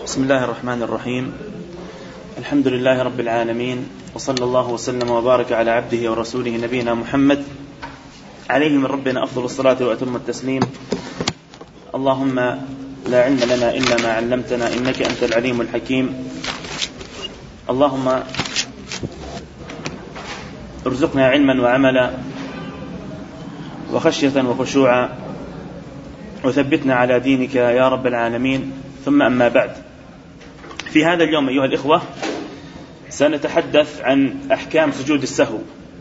بسم الله الرحمن الرحيم. الحمد لله رب العالمين، وصلى الله وسلم وبارك على عبده ورسوله نبينا محمد عليه من ربنا أفضل الصلاة وأتم التسليم. اللهم لا علم لنا إلا ما علمتنا إنك أنت العليم الحكيم. اللهم ارزقنا علما وعملا وخشية وخشوعا وثبتنا على دينك يا رب العالمين. ثم أما بعد، في هذا اليوم أيها الإخوة سنتحدث عن أحكام سجود السهو.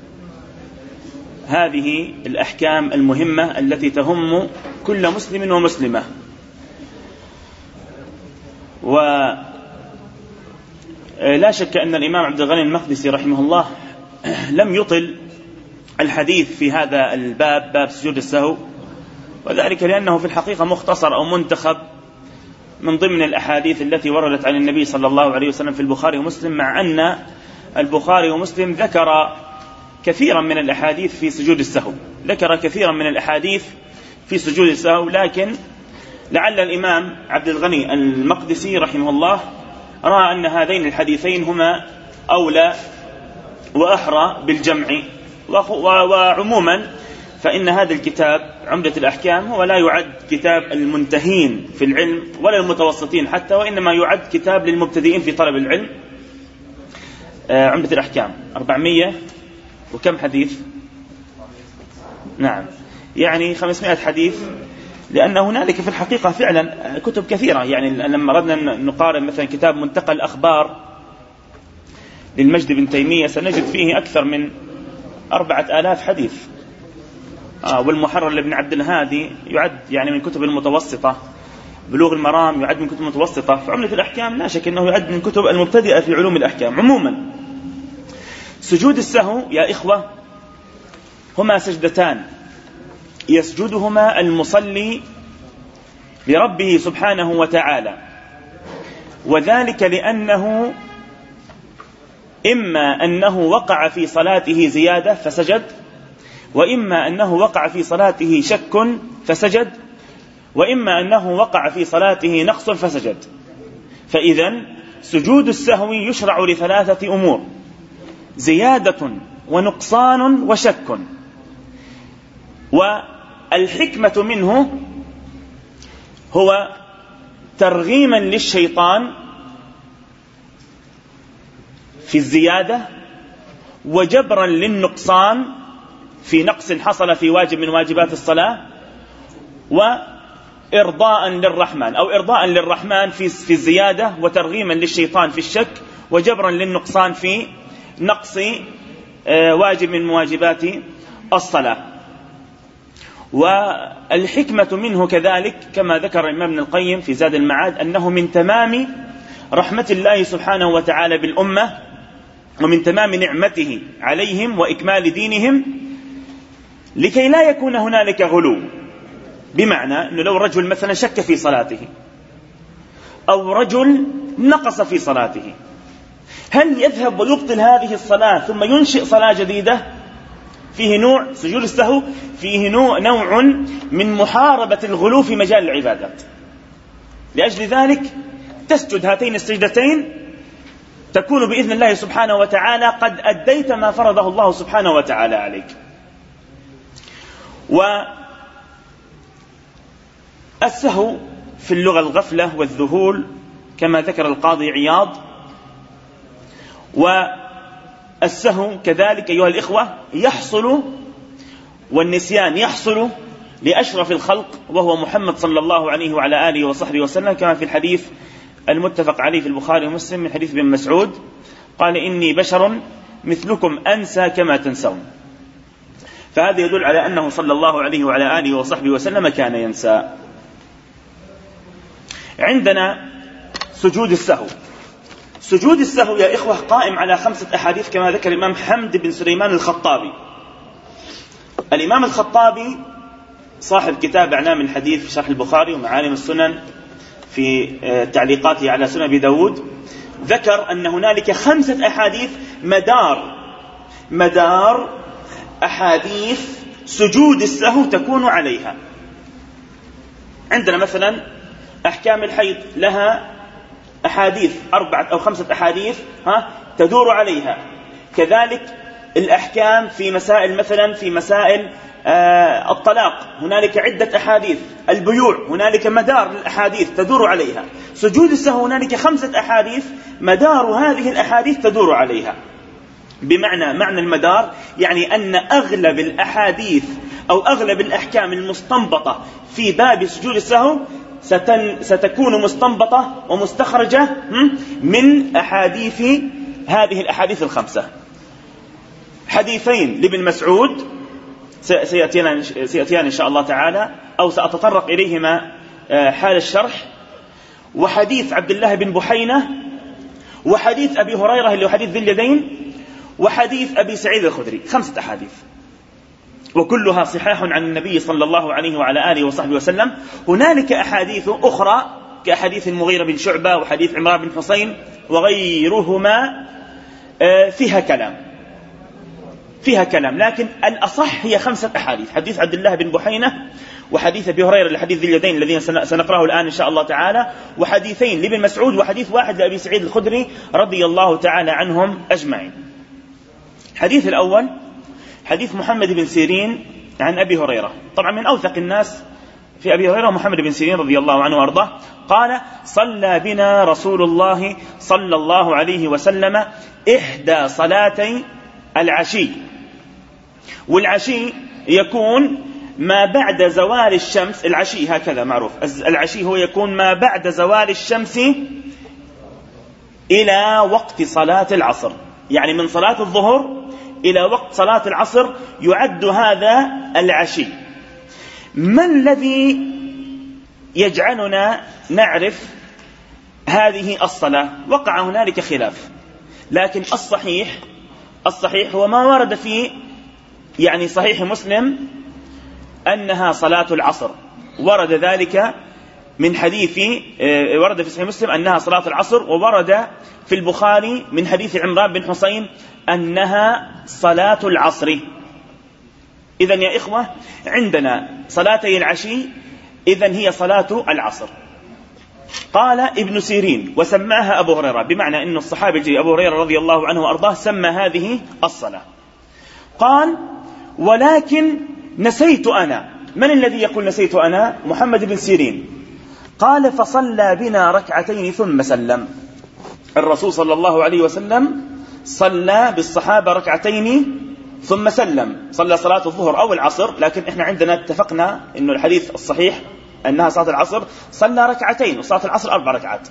هذه الأحكام المهمة التي تهم كل مسلم ومسلمة، ولا شك أن الإمام عبد الغني المقدسي رحمه الله لم يطل الحديث في هذا الباب، باب سجود السهو، وذلك لأنه في الحقيقة مختصر أو منتخب من ضمن الأحاديث التي وردت عن النبي صلى الله عليه وسلم في البخاري ومسلم، مع أن البخاري ومسلم ذكر كثيرا من الأحاديث في سجود السهو، سجود السهو، لكن لعل الإمام عبد الغني المقدسي رحمه الله رأى أن هذين الحديثين هما أولى وأحرى بالجمع. وعموما فإن هذا الكتاب عمدة الأحكام هو لا يعد كتاب المنتهين في العلم ولا المتوسطين حتى، وإنما يعد كتاب للمبتدئين في طلب العلم. عمدة الأحكام 400 وكم حديث؟ نعم، يعني 500 حديث، لأن هنالك في الحقيقة فعلا كتب كثيرة. يعني لما أردنا نقارن مثلا كتاب منتقى الأخبار للمجد بن تيمية سنجد فيه أكثر من 4000 حديث. والمحرر لابن عبد الهادي يعد يعني من كتب المتوسطة. بلوغ المرام يعد من كتب المتوسطة. فعملة الأحكام لا شك أنه يعد من كتب المبتدئة في علوم الأحكام. عموما سجود السهو يا إخوة هما سجدتان يسجدهما المصلي لربه سبحانه وتعالى، وذلك لأنه إما أنه وقع في صلاته زيادة فسجد، وإما أنه وقع في صلاته شك فسجد، وإما أنه وقع في صلاته نقص فسجد. فإذن سجود السهو يشرع لثلاثة أمور: زيادة ونقصان وشك. والحكمة منه هو ترغيما للشيطان في الزيادة، وجبرا للنقصان في نقص حصل في واجب من واجبات الصلاة، وإرضاء للرحمن أو إرضاء للرحمن في الزيادة، وترغيما للشيطان في الشك، وجبرا للنقصان في نقص واجب من واجبات الصلاة. والحكمة منه كذلك كما ذكر الإمام ابن القيم في زاد المعاد أنه من تمام رحمة الله سبحانه وتعالى بالأمة، ومن تمام نعمته عليهم وإكمال دينهم، لكي لا يكون هنالك غلو. بمعنى أنه لو رجل مثلا شك في صلاته أو رجل نقص في صلاته، هل يذهب ويبطل هذه الصلاة ثم ينشئ صلاة جديدة؟ فيه نوع سجود السهو، فيه نوع من محاربة الغلو في مجال العبادات. لأجل ذلك تسجد هاتين السجدتين، تكون بإذن الله سبحانه وتعالى قد أديت ما فرضه الله سبحانه وتعالى عليك. والسهو في اللغة الغفلة والذهول كما ذكر القاضي عياض. والسهو كذلك أيها الإخوة يحصل، والنسيان يحصل لأشرف الخلق وهو محمد صلى الله عليه وعلى آله وصحبه وسلم، كما في الحديث المتفق عليه في البخاري ومسلم من حديث ابن مسعود قال: إني بشر مثلكم أنسى كما تنسون. فهذا يدل على أنه صلى الله عليه وعلى آله وصحبه وسلم كان ينسى. عندنا سجود السهو. سجود السهو يا إخوة قائم على 5 أحاديث كما ذكر الإمام حمد بن سليمان الخطابي. الإمام الخطابي صاحب كتاب أعلام الحديث في شرح البخاري ومعالم السنن في تعليقاته على سنن أبي داود، ذكر أن هنالك 5 أحاديث مدار أحاديث سجود السهو تكون عليها. عندنا مثلا أحكام الحيض لها أحاديث 4 أو 5 أحاديث تدور عليها. كذلك الأحكام في مسائل، مثلا في مسائل الطلاق هنالك عدة أحاديث، البيوع هنالك مدار الأحاديث تدور عليها، سجود السهو هنالك 5 أحاديث مدار هذه الأحاديث تدور عليها. معنى المدار يعني أن أغلب الأحاديث أو أغلب الأحكام المستنبطة في باب سجود السهو ستكون مستنبطة ومستخرجة من أحاديث هذه الأحاديث ال5. حديثين لابن مسعود سيأتيان إن شاء الله تعالى، أو سأتطرق إليهما حال الشرح، وحديث عبد الله بن بحينة، وحديث أبي هريرة اللي هو حديث ذي اليدين، وحديث أبي سعيد الخدري. 5 أحاديث وكلها صحاح عن النبي صلى الله عليه وعلى آله وصحبه وسلم. هنالك أحاديث أخرى كحديث المغيرة بن شعبة وحديث عمران بن حسين وغيرهما فيها كلام، لكن الأصح هي 5 أحاديث: حديث عبد الله بن بحينة، وحديث أبي هريرة لحديث ذي اليدين الذين سنقرأه الآن إن شاء الله تعالى، وحديثين لابن مسعود، وحديث واحد لأبي سعيد الخدري رضي الله تعالى عنهم أجمعين. الحديث الأول حديث محمد بن سيرين عن أبي هريرة، طبعا من أوثق الناس في أبي هريرة محمد بن سيرين رضي الله عنه وأرضاه، قال: صلى بنا رسول الله صلى الله عليه وسلم إحدى صلاتي العشي. والعشي يكون ما بعد زوال الشمس، العشي هكذا معروف، العشي هو يكون ما بعد زوال الشمس إلى وقت صلاة العصر، يعني من صلاة الظهر إلى وقت صلاة العصر يعد هذا العشي. ما الذي يجعلنا نعرف هذه الصلاة؟ وقع هنالك خلاف، لكن الصحيح هو ما ورد في يعني صحيح مسلم أنها صلاة العصر، ورد ذلك من حديث ورد في صحيح مسلم أنها صلاة العصر، وورد في البخاري من حديث عمران بن حسين أنها صلاة العصر. إذن يا إخوة عندنا صلاتي العشي، إذن هي صلاة العصر. قال ابن سيرين: وسماها أبو هريرة، بمعنى أن الصحابي أبو هريرة رضي الله عنه وأرضاه سمى هذه الصلاة. قال: ولكن نسيت أنا. من الذي يقول نسيت أنا؟ محمد بن سيرين. قال: فصلى بنا ركعتين ثم سلم. الرسول صلى الله عليه وسلم صلى بالصحابة ركعتين ثم سلم، صلى صلاة الظهر أو العصر، لكن إحنا عندنا اتفقنا إنه الحديث الصحيح أنها صلاة العصر، صلى ركعتين، وصلاة العصر 4 ركعات.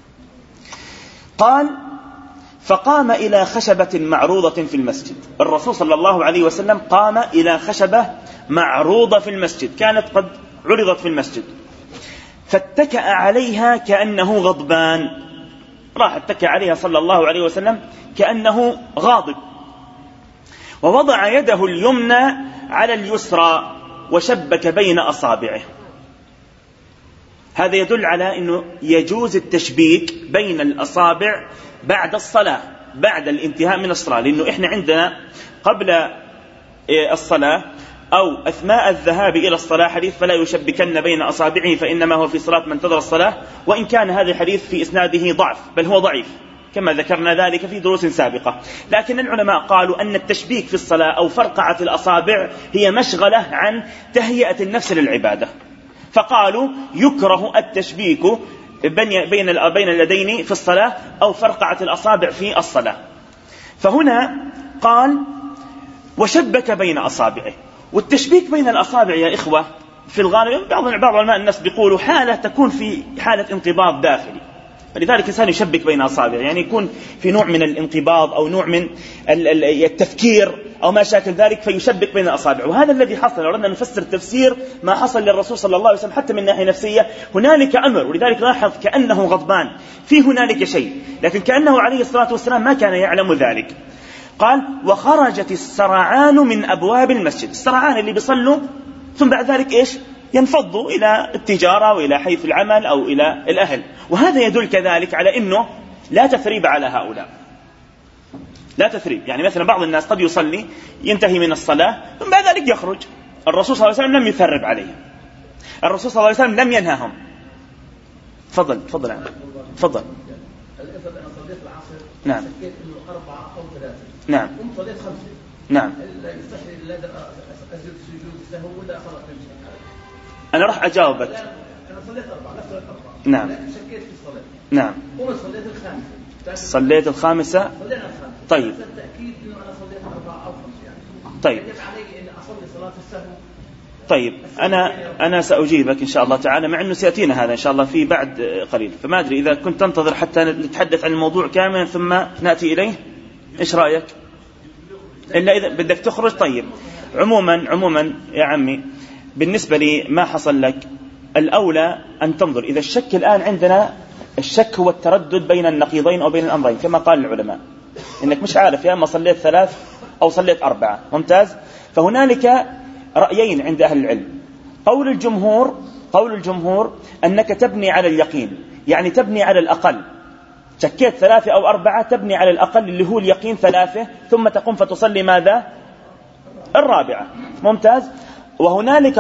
قال: فقام إلى خشبة معروضة في المسجد. الرسول صلى الله عليه وسلم قام إلى خشبة معروضة في المسجد، كانت قد عرضت في المسجد، فاتكأ عليها كأنه غضبان، راح اتكأ عليها صلى الله عليه وسلم كأنه غاضب، ووضع يده اليمنى على اليسرى وشبك بين أصابعه. هذا يدل على أنه يجوز التشبيك بين الأصابع بعد الصلاة، بعد الانتهاء من الصلاة، لأنه إحنا عندنا قبل الصلاة أو أثناء الذهاب إلى الصلاة حديث: فلا يشبكن بين أصابعه فإنما هو في صلاة من انتظر الصلاة. وإن كان هذا الحديث في إسناده ضعف، بل هو ضعيف كما ذكرنا ذلك في دروس سابقة، لكن العلماء قالوا أن التشبيك في الصلاة أو فرقعة الأصابع هي مشغلة عن تهيئة النفس للعبادة، فقالوا يكره التشبيك بين اليدين في الصلاة أو فرقعة الأصابع في الصلاة. فهنا قال: وشبك بين أصابعه. والتشبيك بين الأصابع يا إخوة في الغالب بعض علماء الناس بيقولوا حالة تكون في حالة انقباض داخلي، فلذلك الإنسان يشبك بين أصابعه، يعني يكون في نوع من الانقباض أو نوع من التفكير أو ما شاكل ذلك، فيشبك بين أصابعه. وهذا الذي حصل، لو أردنا نفسر تفسير ما حصل للرسول صلى الله عليه وسلم حتى من ناحية نفسية، هنالك أمر، ولذلك لاحظ كأنه غضبان، في هنالك شيء، لكن كأنه عليه الصلاة والسلام ما كان يعلم ذلك. قال: وخرجت السرعان من أبواب المسجد. السرعان اللي بيصلوا ثم بعد ذلك إيش؟ ينفضوا إلى التجارة وإلى حيث العمل أو إلى الأهل. وهذا يدل كذلك على أنه لا تثريب على هؤلاء، لا تثريب. يعني مثلا بعض الناس قد يصلي ينتهي من الصلاة ثم بعد ذلك يخرج. الرسول صلى الله عليه وسلم لم يثرب عليه، الرسول صلى الله عليه وسلم لم ينهاهم. فضل نعم. شكيت إنه 4 أو 3. نعم. صليت 5. نعم. يستحي لا أزيد سجود سهو ولا خلاص يمشي. أنا راح أجاوبك. أنا صليت 4 لا صليت 4. نعم. لكن شكيت في الصلاة. نعم. صليت الخامسة. صليت الخامسة. صلينا الخامسة. طيب. التأكيد إنه أنا صليت 4 أو 5 يعني. طيب. يجب علي إن أصلي صلاة السهو. طيب أنا سأجيبك إن شاء الله تعالى، مع أنه سيأتينا هذا إن شاء الله في بعد قليل، فما أدري إذا كنت تنتظر حتى نتحدث عن الموضوع كاملا ثم نأتي إليه، إيش رأيك؟ إلا إذا بدك تخرج. طيب عموما يا عمي، بالنسبة لي ما حصل لك الأولى أن تنظر. إذا الشك الآن عندنا، الشك هو التردد بين النقيضين أو بين الأمرين كما قال العلماء، إنك مش عارف يا أما صليت 3 أو صليت 4. ممتاز. فهنالك رأيين عند أهل العلم. قول الجمهور أنك تبني على اليقين، يعني تبني على الأقل. شكيت 3 أو 4 تبني على الأقل اللي هو اليقين 3، ثم تقوم فتصلي ماذا؟ 4. ممتاز. وهنالك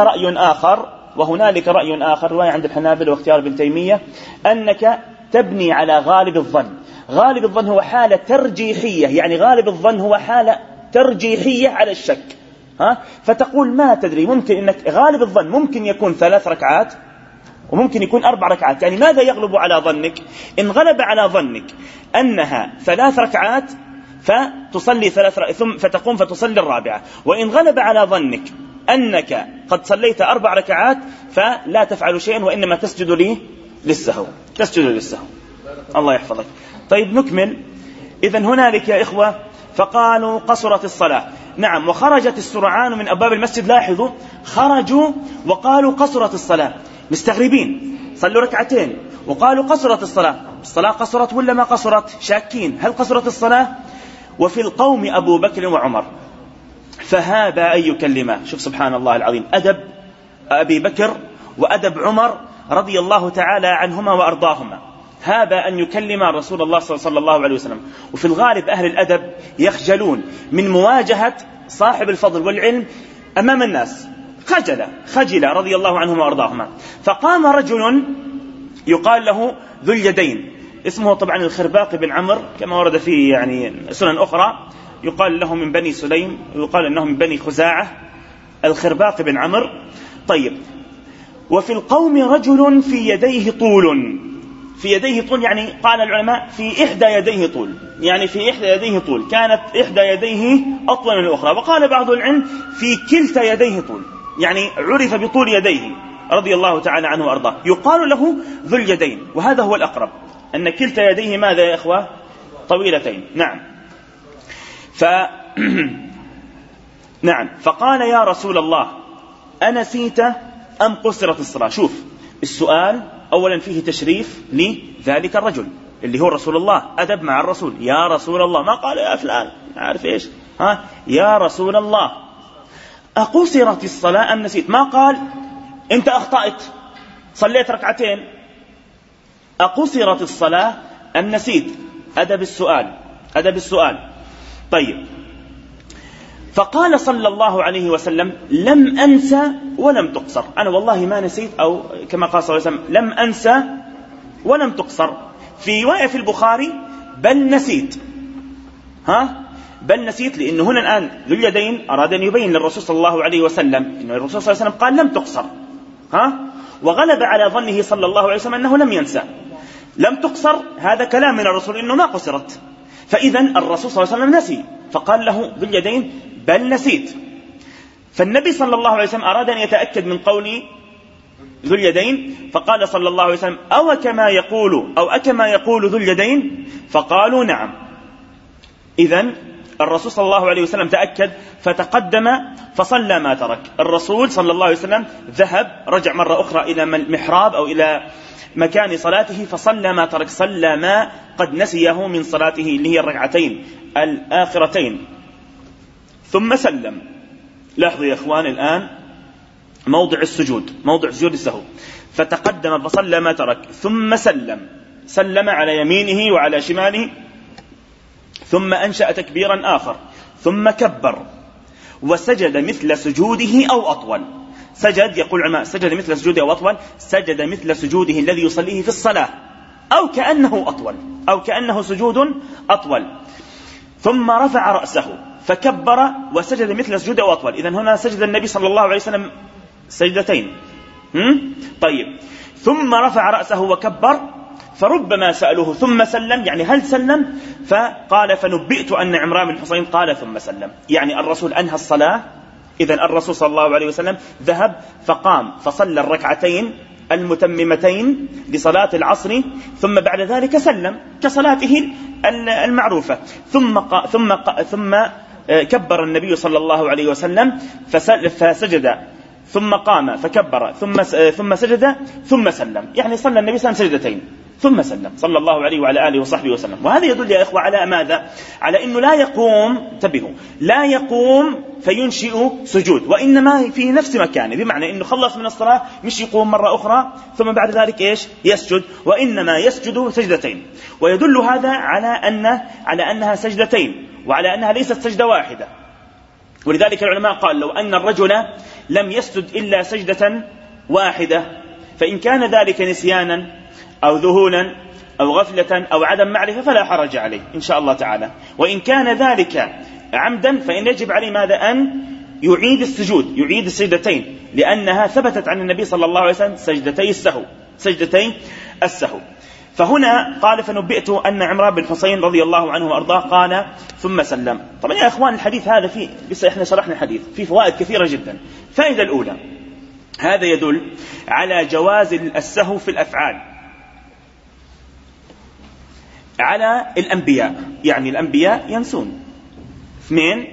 رأي آخر رواية عند الحنابلة واختيار ابن تيمية، أنك تبني على غالب الظن. غالب الظن هو حالة ترجيحية، يعني غالب الظن هو حالة ترجيحية على الشك. فتقول ما تدري، ممكن إنك غالب الظن ممكن يكون 3 ركعات وممكن يكون 4 ركعات. يعني ماذا يغلب على ظنك؟ إن غلب على ظنك أنها 3 ركعات فتصلي 3 ثم فتقوم فتصلي 4. وإن غلب على ظنك أنك قد صليت 4 ركعات فلا تفعل شيئا، وإنما تسجد للسهو. الله يحفظك. طيب نكمل. إذن هنالك يا إخوة فقالوا قصرت الصلاة. نعم. وخرجت السرعان من أبواب المسجد. لاحظوا، خرجوا وقالوا قصرت الصلاة، مستغربين، صلوا 2 وقالوا قصرت الصلاة قصرت ولا ما قصرت؟ شاكين هل قصرت الصلاة؟ وفي القوم أبو بكر وعمر فهابا أن يكلما. شوف سبحان الله العظيم، أدب أبي بكر وأدب عمر رضي الله تعالى عنهما وأرضاهما. هابا أن يكلم رسول الله صلى الله عليه وسلم. وفي الغالب أهل الأدب يخجلون من مواجهة صاحب الفضل والعلم أمام الناس، خجل رضي الله عنهما وأرضاهما. فقام رجل يقال له ذو اليدين، اسمه طبعا الخرباق بن عمرو كما ورد فيه يعني سنن أخرى، يقال له من بني سليم، ويقال أنه من بني خزاعة، الخرباق بن عمرو. طيب. وفي القوم رجل في يديه طول، يعني قال العلماء في إحدى يديه طول، يعني في إحدى يديه طول، كانت إحدى يديه أطول من الأخرى. وقال بعض العلم في كلتا يديه طول، يعني عرف بطول يديه رضي الله تعالى عنه وأرضاه، يقال له ذو اليدين. وهذا هو الأقرب، أن كلتا يديه ماذا يا إخوة؟ طويلتين. نعم. نعم. فقال يا رسول الله أنسيت أم قصرت الصلاة؟ شوف السؤال أولا فيه تشريف لذلك الرجل اللي هو رسول الله، أدب مع الرسول. يا رسول الله، ما قال يا فلان عارف إيش، يا رسول الله أقصرت الصلاة أم نسيت؟ ما قال أنت أخطأت صليت 2، أقصرت الصلاة أم نسيت؟ أدب السؤال. طيب. فقال صلى الله عليه وسلم لم أنسى ولم تقصر. أنا والله ما نسيت، أو كما قال صلى الله عليه وسلم لم أنسى ولم تقصر. في رواية في البخاري بل نسيت. بل نسيت، لأنه هنا الآن ذو اليدين أراد أن يبين للرسول صلى الله عليه وسلم أن الرسول صلى الله عليه وسلم قال لم تقصر، وغلب على ظنه صلى الله عليه وسلم أنه لم ينسى. لم تقصر هذا كلام من الرسول إنه ما قصرت، فإذا الرسول صلى الله عليه وسلم نسي، فقال له ذو اليدين بل نسيت. فالنبي صلى الله عليه وسلم أراد أن يتأكد من قول ذو اليدين، فقال صلى الله عليه وسلم أو أكما يقول ذو اليدين؟ فقالوا نعم. إذن الرسول صلى الله عليه وسلم تأكد فتقدم فصلى ما ترك. الرسول صلى الله عليه وسلم رجع مرة أخرى إلى المحراب أو إلى مكان صلاته فصلى ما ترك، صلى ما قد نسيه من صلاته اللي هي 2 الآخرتين، ثم سلم. لاحظوا يا إخوان الآن موضع السجود، موضع سجود السهو. فتقدم فصلى ما ترك ثم سلم على يمينه وعلى شماله، ثم أنشأ تكبيرا آخر، ثم كبر وسجد مثل سجوده أو أطول. سجد، يقول العلماء سجد مثل سجوده أو أطول، سجد مثل سجوده الذي يصليه في الصلاة. أو كأنه سجود أطول. ثم رفع رأسه فكبر وسجد مثل سجود أو أطول. إذن هنا سجد النبي صلى الله عليه وسلم سجدتين. طيب، ثم رفع رأسه وكبر، فربما سألوه ثم سلم، يعني هل سلم؟ فقال فنبئت أن عمران بن حصين قال ثم سلم، يعني الرسول أنهى الصلاة. إذن الرسول صلى الله عليه وسلم ذهب فقام فصلى الركعتين المتممتين لصلاة العصر، ثم بعد ذلك سلم كصلاته المعروفة. ثم كبر النبي صلى الله عليه وسلم فسجد، ثم قام فكبر، ثم سجد ثم سلم، يعني صلى النبي صلى الله عليه وسلم سجدتين ثم سلم صلى الله عليه وعلى آله وصحبه وسلم. وهذا يدل يا إخوة على ماذا؟ على أنه لا يقوم فينشئ سجود، وإنما في نفس مكانه، بمعنى أنه خلص من الصلاة مش يقوم مرة أخرى ثم بعد ذلك يسجد، وإنما يسجد سجدتين. ويدل هذا على أنها سجدتين، وعلى أنها ليست سجدة واحدة. ولذلك العلماء قال لو أن الرجل لم يسجد إلا سجدة واحدة، فإن كان ذلك نسيانا أو ذهولا أو غفلة أو عدم معرفة فلا حرج عليه إن شاء الله تعالى. وإن كان ذلك عمدا فإن يجب عليه ماذا؟ أن يعيد السجود، يعيد السجدتين، لأنها ثبتت عن النبي صلى الله عليه وسلم سجدتي السهو. فهنا قال فنبئت أن عمران بن حصين رضي الله عنه وأرضاه قال ثم سلم. طبعا يا إخوان الحديث هذا لسه إحنا شرحنا الحديث فيه فوائد كثيرة جدا. فائدة الأولى، هذا يدل على جواز السهو في الأفعال على الأنبياء، يعني الأنبياء ينسون. 2،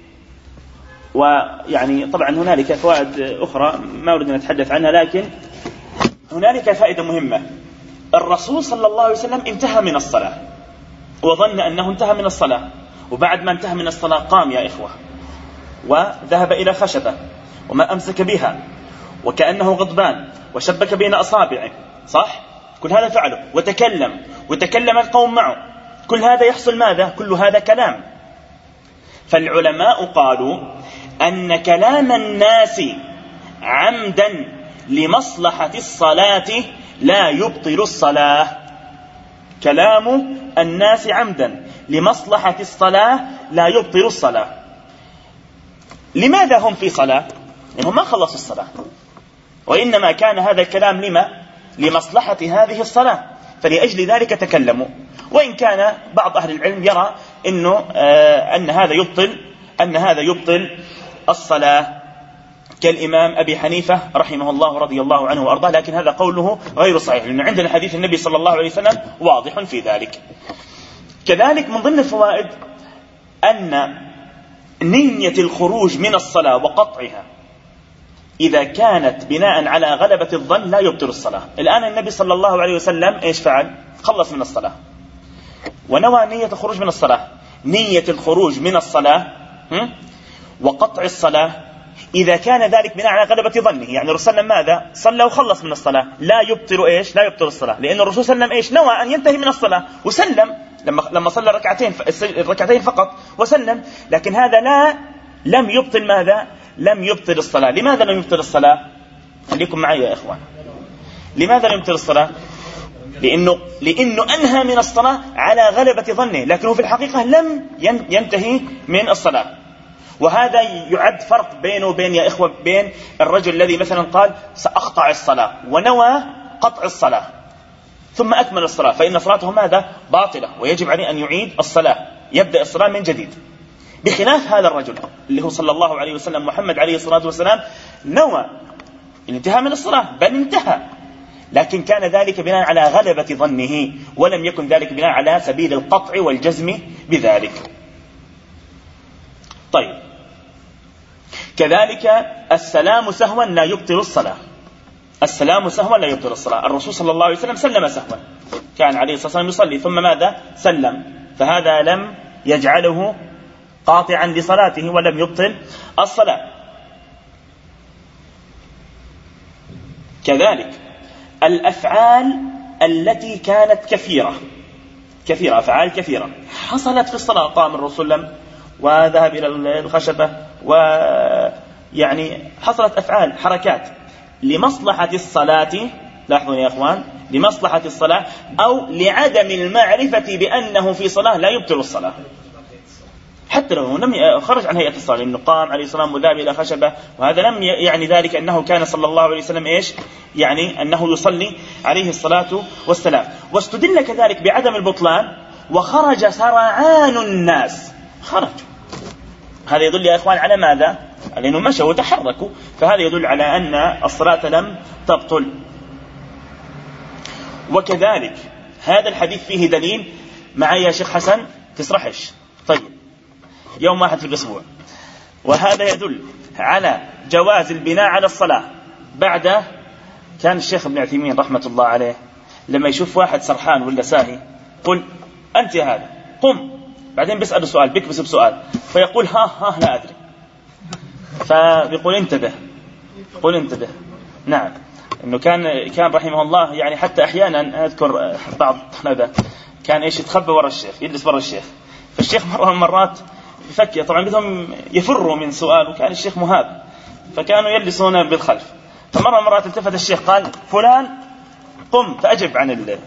ويعني طبعا هنالك فوائد أخرى ما أريد أن نتحدث عنها، لكن هنالك فائدة مهمة. الرسول صلى الله عليه وسلم انتهى من الصلاة وظن أنه انتهى من الصلاة، وبعد ما انتهى من الصلاة قام يا إخوة وذهب إلى خشبة وما أمسك بها وكأنه غضبان وشبك بين أصابعه، صح؟ كل هذا فعله، وتكلم القوم معه. كل هذا يحصل ماذا؟ كل هذا كلام. فالعلماء قالوا أن كلام الناس عمدا لمصلحة الصلاة لا يبطل الصلاة. كلام الناس عمدا لمصلحة الصلاة لا يبطل الصلاة. لماذا هم في صلاة؟ لأنهم ما خلصوا الصلاة، وإنما كان هذا الكلام لمصلحة هذه الصلاة، فلأجل ذلك تكلموا. وإن كان بعض أهل العلم يرى أن هذا يبطل الصلاة، كالإمام أبي حنيفة رحمه الله رضي الله عنه وأرضاه، لكن هذا قوله غير صحيح، لأن عندنا حديث النبي صلى الله عليه وسلم واضح في ذلك. كذلك من ضمن الفوائد أن نية الخروج من الصلاة وقطعها إذا كانت بناء على غلبة الظن لا يبطل الصلاة. الآن النبي صلى الله عليه وسلم إيش فعل؟ خلص من الصلاة ونوى نية الخروج من الصلاة. نية الخروج من الصلاة وقطع الصلاة إذا كان ذلك بناء على غلبة ظنه، يعني الرسول صلى الله عليه وسلم ماذا؟ صلى وخلص من الصلاة، لا يبطل الصلاة، لأن الرسول صلى الله عليه وسلم نوى أن ينتهي من الصلاة وسلم لما صلى الركعتين فقط وسلم، لكن هذا لم يبطل ماذا؟ لم يبطل الصلاة. لماذا لم يبطل الصلاة؟ خليكم معي يا إخوان. لماذا لم يبطل الصلاة؟ لأنه أنهى من الصلاة على غلبة ظنه، لكنه في الحقيقة لم ينتهي من الصلاة. وهذا يعد فرق بينه وبين يا إخوة بين الرجل الذي مثلا قال سأقطع الصلاة ونوى قطع الصلاة ثم أكمل الصلاة، فإن صلاته ماذا؟ باطلة، ويجب عليه أن يعيد الصلاة، يبدأ الصلاة من جديد. بخلاف هذا الرجل اللي هو صلى الله عليه وسلم محمد عليه الصلاة والسلام نوى الانتهاء من الصلاة، بل انتهى، لكن كان ذلك بناء على غلبة ظنه، ولم يكن ذلك بناء على سبيل القطع والجزم بذلك. طيب، كذلك السلام سهوا لا يبطل الصلاة. السلام سهوا لا يبطل الصلاة. الرسول صلى الله عليه وسلم سلم سهوا، كان عليه الصلاة والسلام يصلي ثم ماذا؟ سلم، فهذا لم يجعله قاطعا لصلاته ولم يبطل الصلاة. كذلك الأفعال التي كانت كثيرة، أفعال كثيرة حصلت في الصلاة، قام الرسول وذهب إلى الخشبة، ويعني حصلت أفعال حركات لمصلحة الصلاة لاحظوا يا أخوان، لمصلحة الصلاة أو لعدم المعرفة بأنه في صلاة لا يبطل الصلاة، حتى لو لم خرج عن هيئة الصلاة، لأنه قام عليه الصلاة والسلام وذهب إلى خشبة، وهذا لم يعني ذلك أنه كان صلى الله عليه وسلم إيش يعني أنه يصلي عليه الصلاة والسلام. واستدل كذلك بعدم البطلان وخرج سرعان الناس، خرجوا. هذا يدل يا إخوان على ماذا؟ لأنه مشوا وتحركوا، فهذا يدل على أن الصلاة لم تبطل. وكذلك هذا الحديث فيه دليل معي يا شيخ حسن تسرحش، طيب، يوم واحد في الأسبوع، وهذا يدل على جواز البناء على الصلاة بعد. كان الشيخ ابن عثيمين رحمة الله عليه لما يشوف واحد سرحان ولا ساهي قل أنت يا هذا قم، بعدين بيسأله سؤال، بيكبس بسؤال فيقول ها لا أدري، فبيقول انتبه، قل انتبه. نعم، إنه كان رحمه الله يعني حتى أحيانا أذكر بعض الطلبة كان إيش يتخبى ورا الشيخ، يجلس برا الشيخ، فالشيخ مرة من المرات يفكر، طبعا بدهم يفروا من سؤال، وكان الشيخ مهاب فكانوا يجلسون بالخلف، فمرة من المرات التفت الشيخ قال فلان قم فأجب عن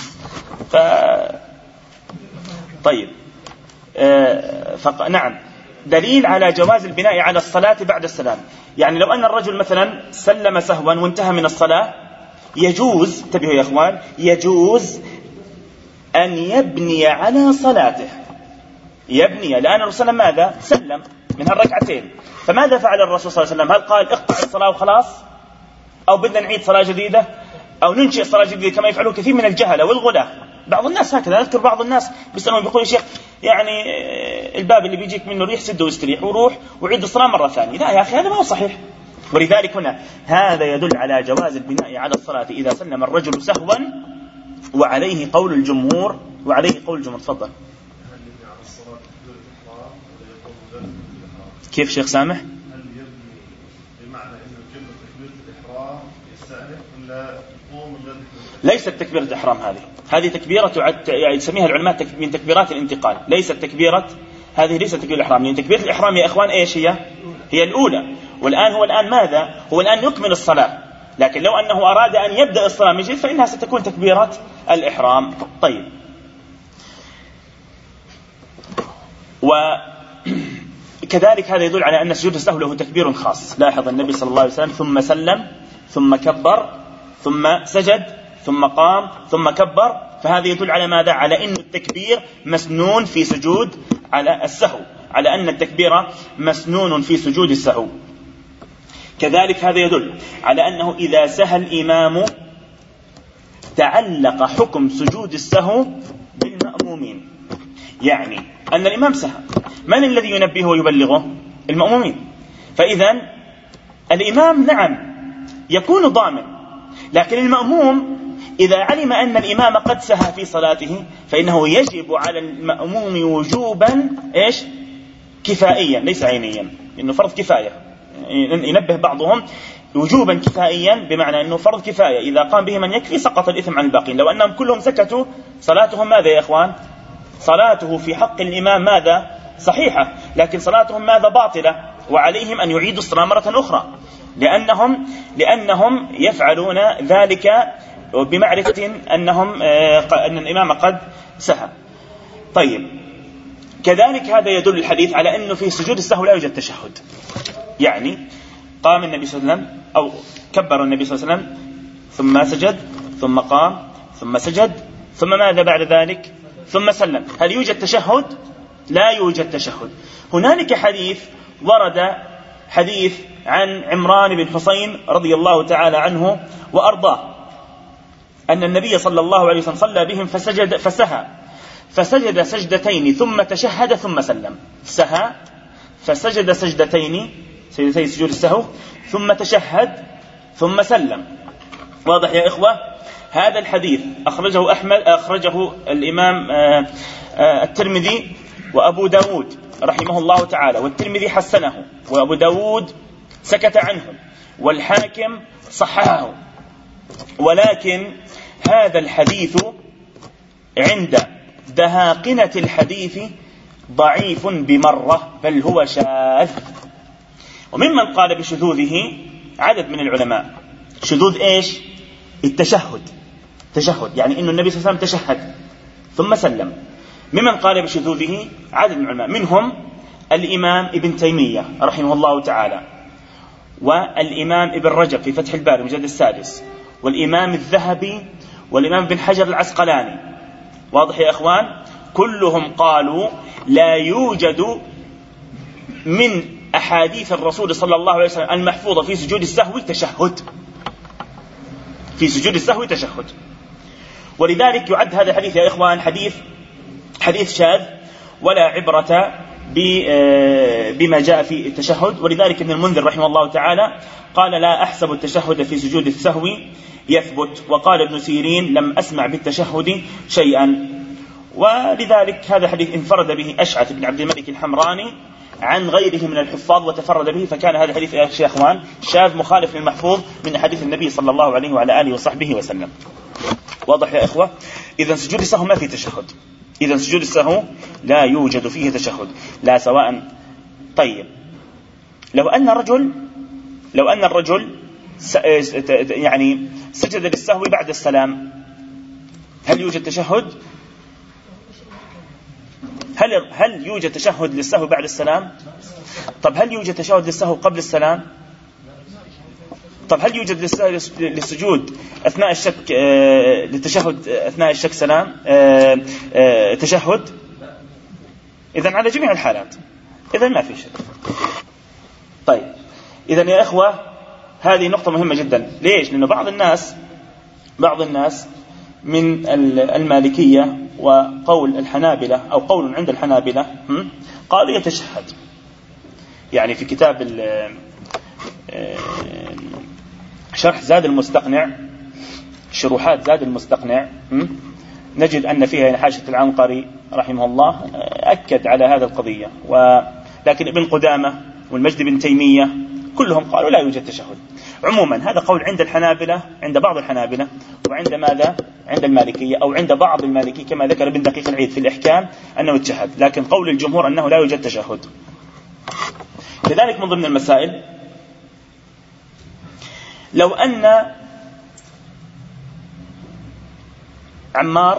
طيب. نعم، دليل على جواز البناء على الصلاة بعد السلام. يعني لو أن الرجل مثلا سلم سهوا وانتهى من الصلاة، يجوز، انتبهوا يا إخوان، يجوز أن يبني على صلاته، يبني، لأن الرسول ماذا سلم من هالركعتين، فماذا فعل الرسول صلى الله عليه وسلم؟ هل قال اقطع الصلاة وخلاص، أو بدنا نعيد صلاة جديدة، أو ننشئ صلاة جديدة كما يفعله كثير من الجهلة والغلاة؟ بعض الناس هكذا، أذكر بعض الناس بيسألون بيقول يا شيخ يعني الباب اللي بيجيك منه ريح سده واستريح وروح وعيد الصلاة مرة ثانية. لا يا أخي، هذا ما هو صحيح. ولذلك هنا هذا يدل على جواز البناء على الصلاة إذا سلم الرجل سهوا، وعليه قول الجمهور، تفضل. كيف شيخ سامح؟ هل يبني بمعنى أنه كلمة تكبيرة الإحرام يستأنف ولا يقوم الذي؟ ليست تكبيرة الإحرام، هذه تكبيرة يعني يسميها العلماء من تكبيرات الانتقال، ليست تكبيرة، هذه ليست تكبيرة الإحرام، لأن تكبيرة الإحرام يا إخوان إيش هي الأولى، والآن هو ماذا؟ هو الآن يكمل الصلاة، لكن لو أنه أراد أن يبدأ الصلاة من جديد فإنها ستكون تكبيرة الإحرام. طيب، وكذلك هذا يدل على أن سجود السهو له تكبير خاص. لاحظ النبي صلى الله عليه وسلم ثم سلم ثم كبر ثم سجد ثم قام ثم كبر، فهذا يدل على ماذا؟ على أن التكبير مسنون في سجود على السهو، على أن التكبير مسنون في سجود السهو. كذلك هذا يدل على أنه إذا سهى الإمام تعلق حكم سجود السهو بالمأمومين، يعني أن الإمام سهى، من الذي ينبهه ويبلغه؟ المأمومين. فإذا الإمام نعم يكون ضامن، لكن المأموم إذا علم أن الإمام قد سهى في صلاته فإنه يجب على المأموم وجوبا إيش؟ كفائيا ليس عينيا، إنه فرض كفاية، ينبه بعضهم وجوبا كفائيا، بمعنى أنه فرض كفاية إذا قام به من يكفي سقط الإثم عن الباقين. لو أنهم كلهم سكتوا صلاتهم ماذا يا إخوان؟ صلاته في حق الإمام ماذا؟ صحيحة، لكن صلاتهم ماذا؟ باطلة، وعليهم أن يعيدوا الصلاة مرة أخرى، لأنهم يفعلون ذلك بمعرفة أن الإمام قد سهى. طيب، كذلك هذا يدل الحديث على أنه في سجود السهو لا يوجد تشهد، يعني قام النبي صلى الله عليه وسلم أو كبر النبي صلى الله عليه وسلم ثم سجد ثم قام ثم سجد ثم ماذا بعد ذلك؟ ثم سلم. هل يوجد تشهد؟ لا يوجد تشهد. هنالك حديث ورد، حديث عن عمران بن حسين رضي الله تعالى عنه وأرضاه، أن النبي صلى الله عليه وسلم صلى بهم فسجد سجدتين ثم تشهد ثم سلم. سهى فسجد سجدتين سجود السهو ثم تشهد ثم سلم. واضح يا إخوة؟ هذا الحديث أخرجه الإمام الترمذي وأبو داود رحمه الله تعالى، والترمذي حسنه وأبو داود سكت عنه والحاكم صححه، ولكن هذا الحديث عند دهاقنة الحديث ضعيف بمرة، بل هو شاذ. وممن قال بشذوذه عدد من العلماء. شذوذ إيش؟ التشهد، تشهد يعني إنه النبي صلى الله عليه وسلم تشهد ثم سلم. ممن قال بشذوذه عدد من العلماء، منهم الإمام ابن تيمية رحمه الله تعالى، والإمام ابن رجب في فتح الباري المجلد السادس، والإمام الذهبي، والإمام ابن حجر العسقلاني. واضح يا أخوان؟ كلهم قالوا لا يوجد من أحاديث الرسول صلى الله عليه وسلم المحفوظة في سجود السهو تشهد، في سجود السهو تشهد. ولذلك يعد هذا الحديث يا إخوان حديث شاذ ولا عبرة بما جاء في التشهد. ولذلك ابن المنذر رحمه الله تعالى قال لا أحسب التشهد في سجود السهو يثبت، وقال ابن سيرين لم أسمع بالتشهد شيئا. ولذلك هذا الحديث انفرد به أشعث بن عبد الملك الحمراني عن غيره من الحفاظ وتفرد به، فكان هذا الحديث يا شيخوان شاذ مخالف للمحفوظ من حديث النبي صلى الله عليه وعلى آله وصحبه وسلم. واضح يا إخوة؟ إذن سجود السهو ما فيه تشهد، إذن سجود السهو لا يوجد فيه تشهد لا سواء. طيب لو أن الرجل يعني سجد للسهو بعد السلام، هل يوجد تشهد؟ هل يوجد تشهد للسهو بعد السلام؟ طب هل يوجد تشهد للسهو قبل السلام؟ طب هل يوجد للسجود أثناء الشك للتشهد أثناء الشك سلام تشهد؟ إذن على جميع الحالات إذن ما في شيء. طيب إذن يا إخوة هذه نقطة مهمة جدا. ليش؟ لأنه بعض الناس من المالكية وقول الحنابلة أو قول عند الحنابلة قالوا يتشهد. يعني في كتاب شرح زاد المستقنع، شروحات زاد المستقنع، نجد أن فيها حاشية العنقري رحمه الله أكد على هذا القضية. ولكن ابن قدامة والمجد بن تيمية كلهم قالوا لا يوجد تشهد. عموما هذا قول عند الحنابلة، عند بعض الحنابلة، وعند ماذا؟ عند المالكية أو عند بعض المالكية كما ذكر ابن دقيق العيد في الإحكام أنه يتشهد، لكن قول الجمهور أنه لا يوجد تشهد. لذلك من ضمن المسائل لو أن عمار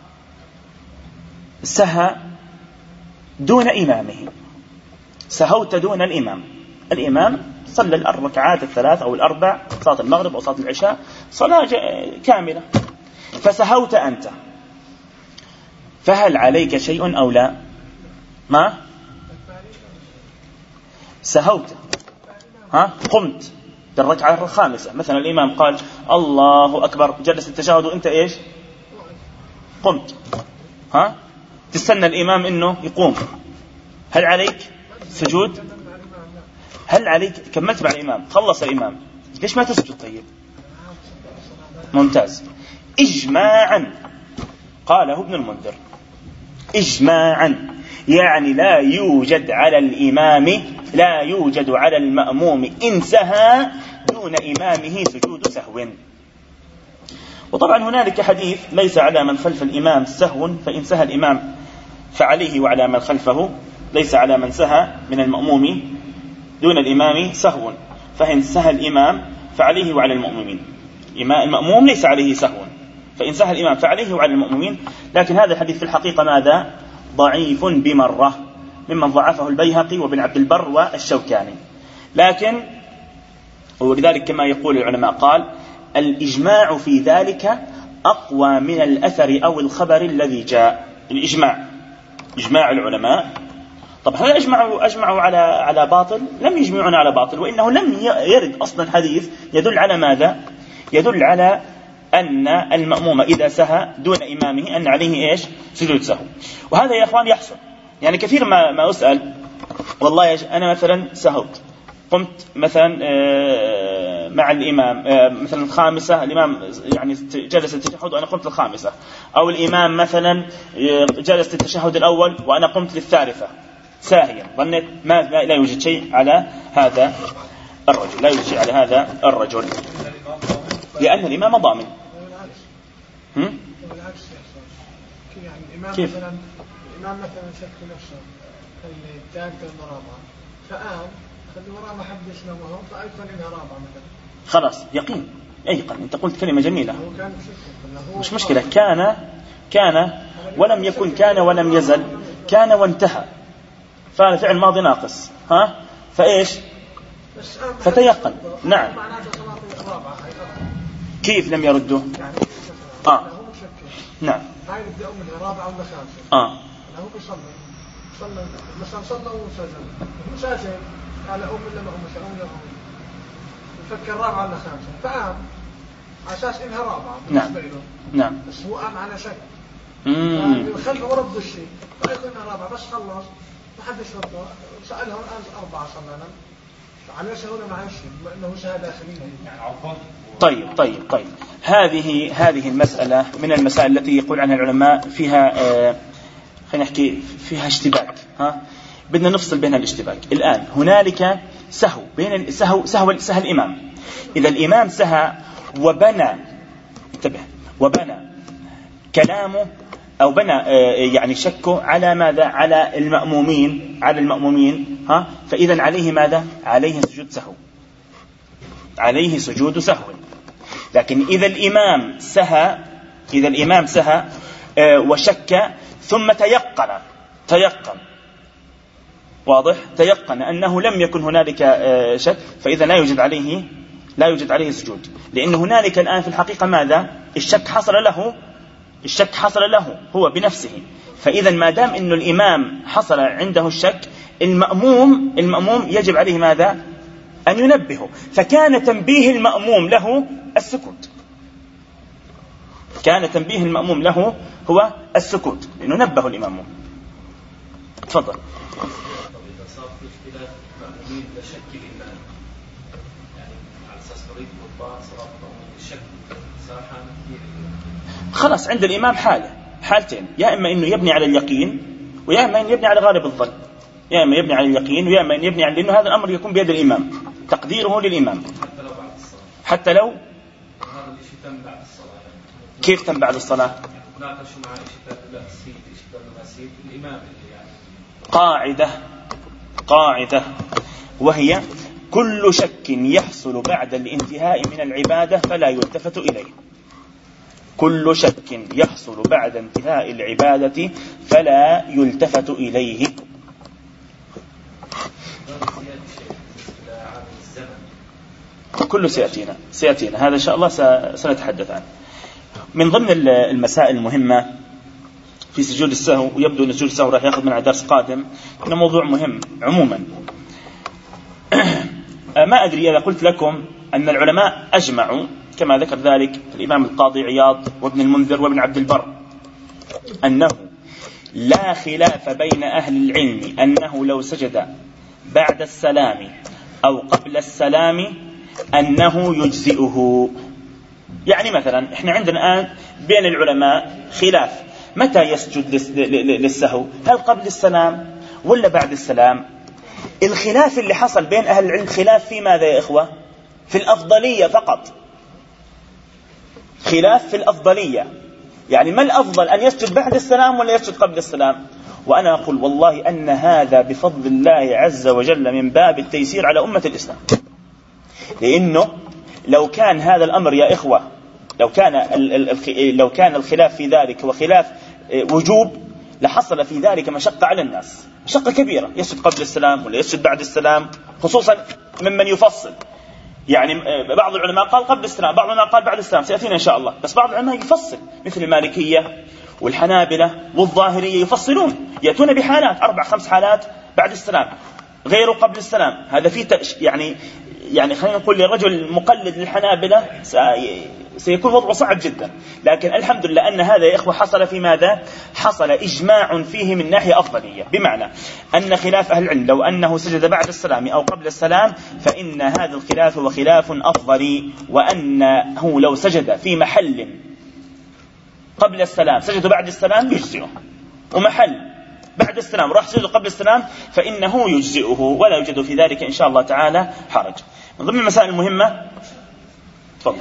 سهى دون إمامه، سهوت دون الإمام صلى الركعات الثلاث أو الأربع، صلاة المغرب أو صلاة العشاء، صلاة كاملة، فسهوت أنت، فهل عليك شيء أو لا؟ ما سهوت، قمت بالركعة الخامسة مثلا، الإمام قال الله أكبر، جلس التشهد وأنت إيش؟ قمت، تستنى الإمام إنه يقوم، هل عليك سجود؟ هل عليك كملت مع الإمام، خلص الإمام، ليش ما تسجد؟ طيب ممتاز. إجماعا قاله ابن المنذر، إجماعا يعني لا يوجد على الإمام، لا يوجد على المأموم إن سهى دون إمامه سجود سهو. وطبعا هنالك حديث ليس على من خلف الإمام سهو، فإن سهى الإمام فعليه وعلى من خلفه، ليس على من سهى من المأموم دون الإمام سهو، فإن سهى الإمام فعليه وعلى المأمومين، المأموم ليس عليه سهو، فإن سهى الإمام فعليه وعلى المأمومين. لكن هذا الحديث في الحقيقة ماذا؟ ضعيف بمرة، ممن ضعفه البيهقي وابن عبد البر والشوكاني. لكن ولذلك كما يقول العلماء قال الإجماع في ذلك أقوى من الأثر أو الخبر الذي جاء. الإجماع، إجماع العلماء. طب هل أجمعوا على باطل؟ لم يجمعون على باطل، وإنه لم يرد أصلا حديث يدل على ماذا؟ يدل على أن المأموم إذا سهى دون إمامه أن عليه إيش؟ سجود سهو. وهذا يا أخوان يحصل، يعني كثير ما أسأل والله أنا مثلا سهوت، قمت مثلا مع الإمام مثلا الخامسة، الإمام يعني جلس التشهد وأنا قمت الخامسة، أو الإمام مثلا جلس التشهد الأول وأنا قمت للثالثة ساهيا، ظنيت لا يوجد شيء على هذا الرجل، لا يوجد شيء على هذا الرجل، لأن الإمام ضامن. كيف؟ الإمام مثلا شك نفسه الثالثة والرابعة، فآن خلي وراه ما حدش نومه، فأيضا إنها رابعة مثلا، خلاص يقين، أيقن. أنت قلت كلمة جميلة. هو كان بشك. مش مشكلة. كان ولم يكن، كان ولم يزل، كان وانتهى، فعل ماضي ناقص. فإيش؟ فتيقن. نعم. كيف لم يردوا؟ نعم. هاي بدي أقول من رابعة ولا خامسة. هو بيصلي مثلا صلى وسجد قال أم ولا ما أم يفكر رابعة ولا خامسة، فقام على أساس إنها رابعة بالنسبة له. نعم. بس هو قام على شك. فخلفه ورد الشيء فيقول إنها رابعة، بس خلص ما حدش رده، سألهم الآن 4 صلينا على سهولة مع الشيء إنه شهادة داخلية. طيب. هذه المسألة من المسائل التي يقول عنها العلماء فيها خلينا نحكي فيها اشتباك. بدنا نفصل بين الاشتباك. الآن هنالك سهو بين سهو الإمام. إذا الإمام سهى وبنى كلامه أو بنى يعني شكه على ماذا؟ على المأمومين فإذا عليه ماذا؟ عليه سجود سهو. لكن إذا الإمام سهى وشك ثم تيقن واضح، تيقن أنه لم يكن هنالك شك، فإذا لا يوجد عليه سجود، لأن هنالك الآن في الحقيقة ماذا؟ الشك حصل له هو بنفسه. فإذا ما دام إنه الإمام حصل عنده الشك، المأموم يجب عليه ماذا؟ أن ينبهه. فكان تنبيه المأموم له السكوت. هو السكوت، لأنه نبه الإمام. تفضل. خلاص عند الإمام حالتين، يا إما إنه يبني على اليقين، ويا إما إنه يبني على غالب الظن. يا إما يبني على اليقين، ويا إما إنه يبني على، لأنه هذا الأمر يكون بيد الإمام، تقديره للإمام. حتى لو هذا الشيء تم بعد الصلاة. كيف تم بعد الصلاة؟ ناقشوا مع الإمام. قاعدة وهي كل شك يحصل بعد الانتهاء من العبادة فلا يلتفت إليه. كل شك يحصل بعد انتهاء العبادة فلا يلتفت إليه. كل سيأتينا هذا إن شاء الله سنتحدث عنه. من ضمن المسائل المهمة في سجود السهو، ويبدو أن سجود السهو راح يأخذ منها درس قادم، إنه موضوع مهم عموما. ما أدري إذا قلت لكم أن العلماء أجمعوا كما ذكر ذلك الإمام القاضي عياض وابن المنذر وابن عبد البر أنه لا خلاف بين أهل العلم أنه لو سجد بعد السلام أو قبل السلام أنه يجزئه. يعني مثلا إحنا عندنا الآن بين العلماء خلاف متى يسجد للسهو، هل قبل السلام ولا بعد السلام؟ الخلاف اللي حصل بين أهل العلم خلاف في ماذا يا إخوة؟ في الأفضلية فقط. خلاف في الأفضلية، يعني ما الأفضل أن يسجد بعد السلام ولا يسجد قبل السلام؟ وأنا أقول والله أن هذا بفضل الله عز وجل من باب التيسير على أمة الإسلام. لأنه لو كان هذا الأمر يا إخوة، لو كان الخلاف في ذلك وخلاف وجوب، لحصل في ذلك مشقة على الناس، مشقة كبيرة، يسجد قبل السلام ولا يسجد بعد السلام، خصوصا ممن يفصل. يعني بعض العلماء قال قبل السلام، بعض العلماء قال بعد السلام، سيأتينا إن شاء الله. بس بعض العلماء يفصل مثل المالكية والحنابلة والظاهرية، يفصلون، يأتون بحالات 4-5 حالات بعد السلام، غيره قبل السلام. هذا فيه يعني خلينا نقول للرجل المقلد للحنابلة سيكون وضعه صعب جدا. لكن الحمد لله أن هذا يا إخوة حصل في ماذا؟ حصل إجماع فيه من ناحية أفضلية، بمعنى أن خلاف أهل العلم لو أنه سجد بعد السلام أو قبل السلام فإن هذا الخلاف هو خلاف أفضلي، وأنه لو سجد في محل قبل السلام سجد بعد السلام يجزئه، ومحل بعد السلام راح سجد قبل السلام فإنه يجزئه، ولا يوجد في ذلك إن شاء الله تعالى حرج. من ضمن المسائل المهمة، تفضل.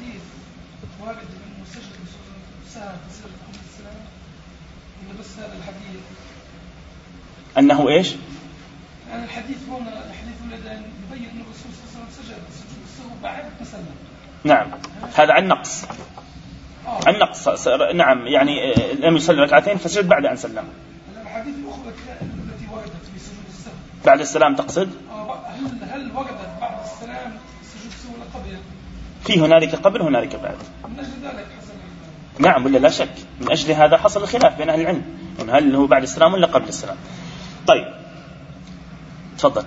أنه إيش؟ يعني الحديث هنا الحديث الذي يبين أن الرسول صلى الله عليه وسلم سجد السهو بعد ما سلم. نعم هذا عن نقص، عن نقص. نعم يعني لم يصلي ركعتين فسجد بعد أن سلم. الحديث الأخرى التي وردت في سجود السهو بعد السلام تقصد؟ هل وردت بعد السلام سجود السهو ولا قبل؟ في هنالك قبل هنالك بعد. من أجل ذلك حصل. نعم ولا لا شك، من أجل هذا حصل الخلاف بين أهل العلم هل هو بعد السلام ولا قبل السلام. طيب تفضل.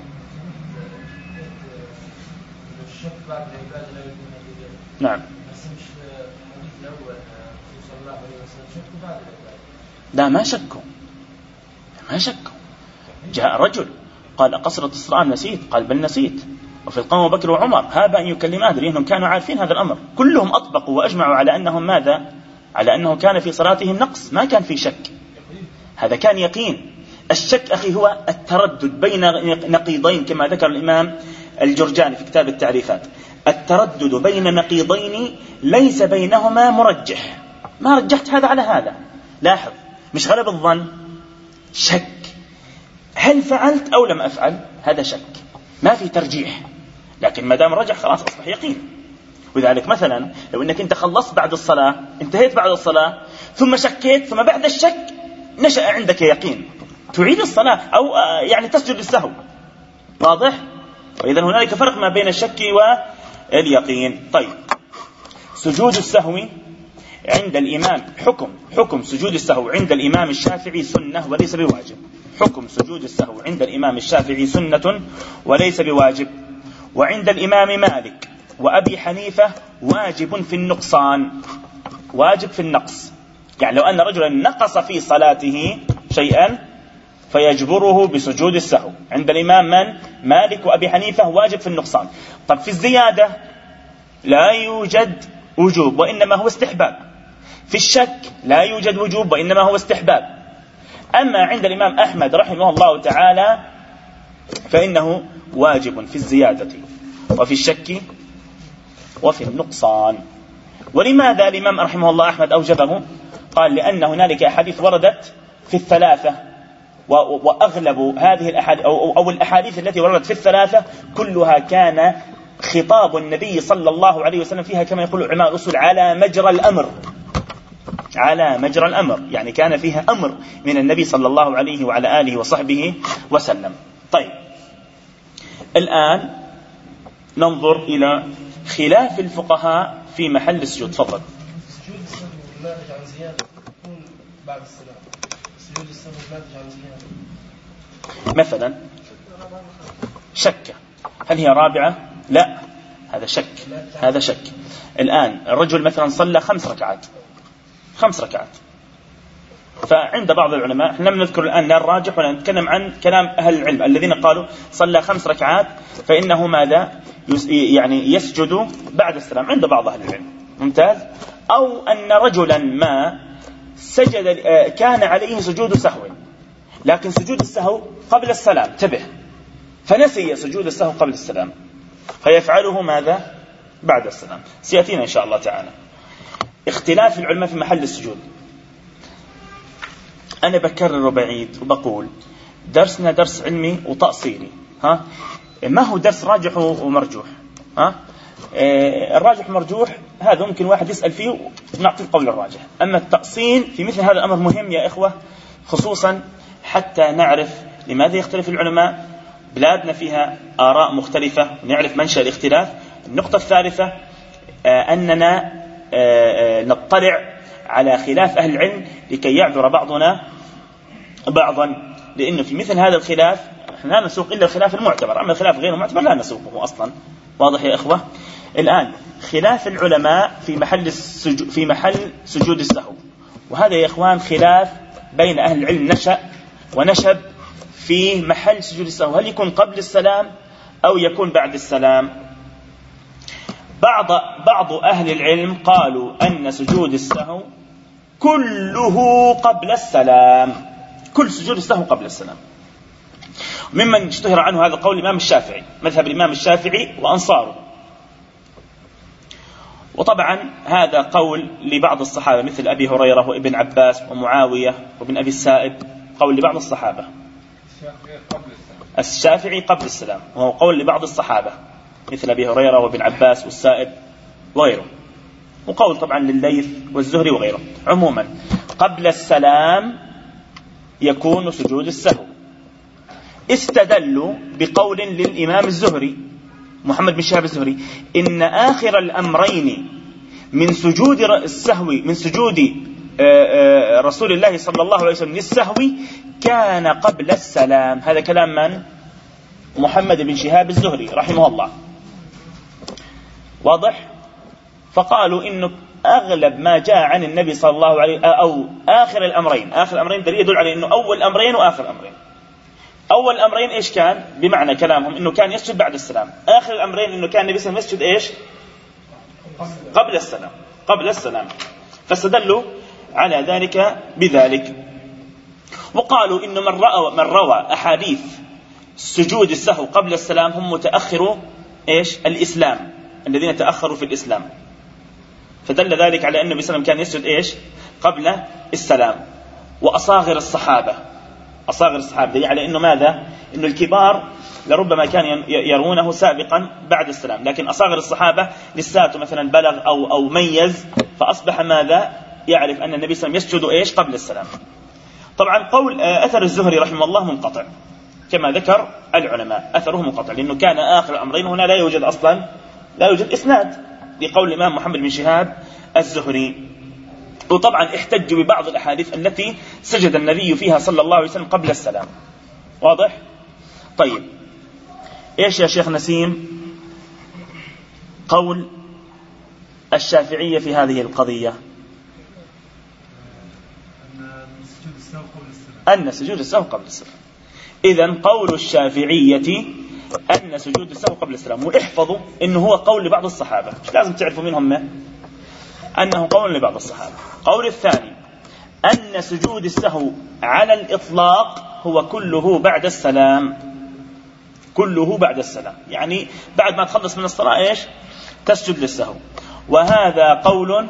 الشك بعد العبادة لا يكون نعم. بس مش الحديث الأول صلى الله عليه وسلم شك بعد العبادة. لا ما شكوا. جاء رجل قال أقصرت الصلاة نسيت، قال بل نسيت. وفي القوم أبو بكر وعمر هابا أن يكلما لأنهم كانوا عارفين هذا الأمر، كلهم أطبقوا وأجمعوا على أنهم ماذا؟ على أنه كان في صلاتهم نقص، ما كان في شك، هذا كان يقين. الشك أخي هو التردد بين نقيضين كما ذكر الإمام الجرجاني في كتاب التعريفات، التردد بين نقيضين ليس بينهما مرجح، ما رجحت هذا على هذا. لاحظ مش غلب الظن، شك هل فعلت أو لم أفعل، هذا شك ما في ترجيح، لكن ما دام رجح خلاص أصبح يقين. وذلك مثلا لو أنك أنت خلصت بعد الصلاة، انتهيت بعد الصلاة ثم شكيت، ثم بعد الشك نشأ عندك يقين، تعيد الصلاة أو يعني تسجد للسهو، واضح؟ وإذا هنالك فرق ما بين الشك واليقين. طيب سجود السهو عند الإمام حكم سجود السهو عند الإمام الشافعي سنة وليس بواجب. حكم سجود السهو عند الإمام الشافعي سنة وليس بواجب. وعند الإمام مالك وأبي حنيفة واجب في النقصان، واجب في النقص، يعني لو أن رجلا نقص في صلاته شيئا فيجبره بسجود السهو. عند الإمام من؟ مالك وأبي حنيفة واجب في النقصان. طب في الزيادة لا يوجد وجوب وإنما هو استحباب. في الشك لا يوجد وجوب وإنما هو استحباب. أما عند الإمام أحمد رحمه الله تعالى فإنه واجب في الزيادة وفي الشك وفي النقصان. ولماذا الإمام رحمه الله أحمد أوجبه؟ قال لأن هنالك أحاديث وردت في الثلاثة، وأغلب هذه الأحاديث أو الأحاديث التي وردت في الثلاثة كلها كان خطاب النبي صلى الله عليه وسلم فيها كما يقول علماء الأصول على مجرى الأمر، على مجرى الأمر، يعني كان فيها أمر من النبي صلى الله عليه وعلى آله وصحبه وسلم. طيب الآن ننظر إلى خلاف الفقهاء في محل السجود. تفضل. سجود السهو الناتج عن زيادة يكون بعد السلام. سجود السهو الناتج عن زيادة مثلا شك، هل هي رابعة؟ لا، هذا شك، هذا شك. الآن الرجل مثلا صلى 5 ركعات، فعند بعض العلماء، احنا لم نذكر الآن لا الراجح ولا نتكلم عن كلام أهل العلم الذين قالوا صلى 5 ركعات فإنه ماذا؟ يعني يسجد بعد السلام عند بعض أهل العلم. ممتاز. أو أن رجلا ما سجد كان عليه سجود سهو، لكن سجود السهو قبل السلام، انتبه، فنسي سجود السهو قبل السلام فيفعله ماذا؟ بعد السلام. سيأتينا إن شاء الله تعالى. اختلاف العلماء في محل السجود. أنا بكرر وبعيد وبقول درسنا درس علمي وتأصيلي، ما هو درس راجح ومرجوح. الراجح مرجوح هذا ممكن واحد يسأل فيه ونعطي القول الراجح. أما التأصيل في مثل هذا الأمر مهم يا إخوة، خصوصا حتى نعرف لماذا يختلف العلماء. بلادنا فيها آراء مختلفة ونعرف منشأ الاختلاف. النقطة الثالثة أننا نطلع على خلاف أهل العلم لكي يعذر بعضنا بعضا، لأنه في مثل هذا الخلاف نحن لا نسوق إلا الخلاف المعتبر، أما الخلاف غير المعتبر لا نسوقه أصلا. واضح يا إخوة؟ الآن خلاف العلماء في محل سجود السهو، وهذا يا إخوان خلاف بين أهل العلم نشأ ونشب في محل سجود السهو، هل يكون قبل السلام أو يكون بعد السلام. بعض أهل العلم قالوا أن سجود السهو كله قبل السلام، كل سجود السهو قبل السلام. ممن اشتهر عنه هذا القول الإمام الشافعي، مذهب الإمام الشافعي وأنصاره. وطبعا هذا قول لبعض الصحابة مثل أبي هريرة وابن عباس ومعاوية وابن أبي السائب، قول لبعض الصحابة. الشافعي قبل السلام وهو قول لبعض الصحابة مثل أبي هريرة وابن عباس والسائب وغيره، وقول طبعا للليث والزهري وغيره. عموما قبل السلام يكون سجود السهو. استدلوا بقول للإمام الزهري محمد بن شهاب الزهري إن آخر الأمرين من سجود السهو من سجود رسول الله صلى الله عليه وسلم للسهو كان قبل السلام. هذا كلام من؟ محمد بن شهاب الزهري رحمه الله. واضح؟ فقالوا إنه أغلب ما جاء عن النبي صلى الله عليه أو آخر الأمرين دليل يدل على إنه أول أمرين وآخر أمرين. أول أمرين إيش كان؟ بمعنى كلامهم إنه كان يسجد بعد السلام. آخر الأمرين إنه كان النبي صلى الله عليه وسلم يسجد إيش؟ قبل السلام. فاستدلوا على ذلك بذلك. وقالوا إنه من روى أحاديث سجود السهو قبل السلام هم متأخروا إيش؟ الإسلام، الذين تأخروا في الإسلام. فدل ذلك على أن النبي صلى الله عليه وسلم كان يسجد إيش؟ قبل السلام. وأصاغر الصحابة دليل على أنه ماذا؟ أنه الكبار لربما كان يرونه سابقا بعد السلام، لكن أصاغر الصحابة لساته مثلا بلغ أو ميز، فأصبح ماذا؟ يعرف أن النبي صلى الله عليه وسلم يسجد إيش؟ قبل السلام. طبعا قول أثر الزهري رحمه الله منقطع كما ذكر العلماء، أثره منقطع لأنه كان آخر الأمرين. هنا لا يوجد إسناد لقول الإمام محمد بن شهاب الزهري. وطبعا احتجوا ببعض الأحاديث التي سجد النبي فيها صلى الله عليه وسلم قبل السلام. واضح؟ طيب إيش يا شيخ نسيم قول الشافعية في هذه القضية؟ أن سجود السهو قبل السلام. إذن قول الشافعية أن سجود السهو قبل السلام. واحفظوا إنه هو قول لبعض الصحابة، مش لازم تعرفوا منهم ما أنه قول لبعض الصحابة. قول الثاني أن سجود السهو على الإطلاق هو كله بعد السلام، يعني بعد ما تخلص من الصلاة إيش؟ تسجد للسهو. وهذا قول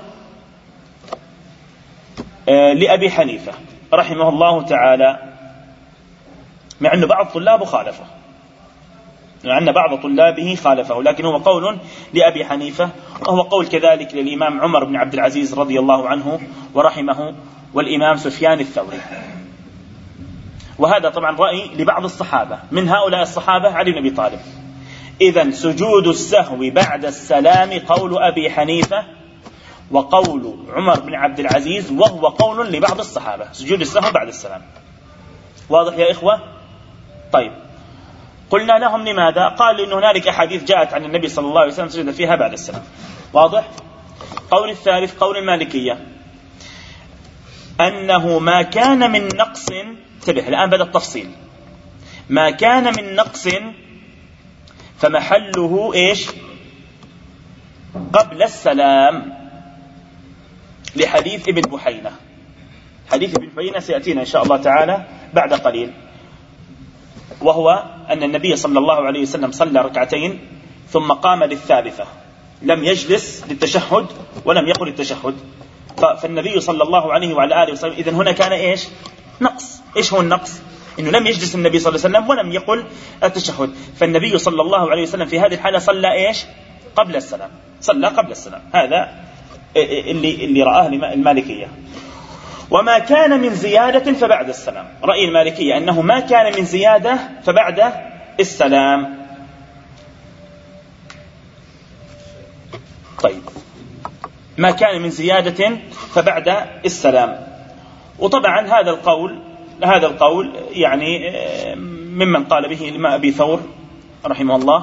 لأبي حنيفة رحمه الله تعالى، مع أن بعض طلابه خالفه، لكن هو قول لأبي حنيفة، وهو قول كذلك للإمام عمر بن عبد العزيز رضي الله عنه ورحمه، والإمام سفيان الثوري. وهذا طبعا رأي لبعض الصحابة، من هؤلاء الصحابة علي بن أبي طالب. إذن سجود السهو بعد السلام قول أبي حنيفة وقول عمر بن عبد العزيز، وهو قول لبعض الصحابة سجود السهو بعد السلام. واضح يا إخوة؟ طيب قلنا لهم لماذا؟ قالوا إن هنالك أحاديث جاءت عن النبي صلى الله عليه وسلم سجد فيها بعد السلام. واضح؟ قول الثالث قول المالكية أنه ما كان من نقص، انتبه الآن بدأ التفصيل، ما كان من نقص فمحله إيش؟ قبل السلام، لحديث ابن بحينة. حديث ابن بحينة سيأتينا إن شاء الله تعالى بعد قليل، وهو أن النبي صلى الله عليه وسلم صلى ركعتين ثم قام للثالثة، لم يجلس للتشهد ولم يقل التشهد. فالنبي صلى الله عليه وعلى آله وسلم إذن هنا كان إيش؟ نقص. إيش هو النقص؟ إنه لم يجلس النبي صلى الله عليه وسلم ولم يقل التشهد. فالنبي صلى الله عليه وسلم في هذه الحالة صلى إيش؟ قبل السلام. هذا اللي رآه المالكية. وما كان من زيادة فبعد السلام، رأي المالكية أنه ما كان من زيادة فبعد السلام. طيب ما كان من زيادة فبعد السلام. وطبعا هذا القول يعني ممن قال به الإمام أبي ثور رحمه الله،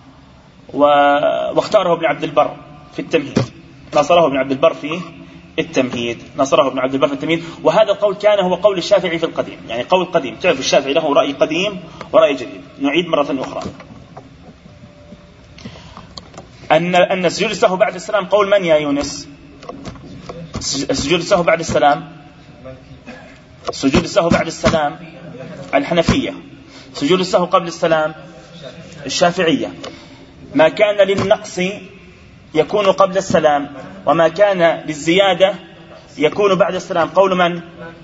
واختاره ابن عبد البر في التمهيد، نصره ابن عبد البر في التمهيد. وهذا القول كان هو قول الشافعي في القديم، يعني قول قديم. تعرف الشافعي له رأي قديم ورأي جديد. نعيد مرة أخرى أن سجود السهو بعد السلام قول من يا يونس؟ سجود السهو بعد السلام الحنفية. سجود السهو قبل السلام الشافعية. ما كان للنقص يكون قبل السلام، وما كان للزيادة يكون بعد السلام. قول من؟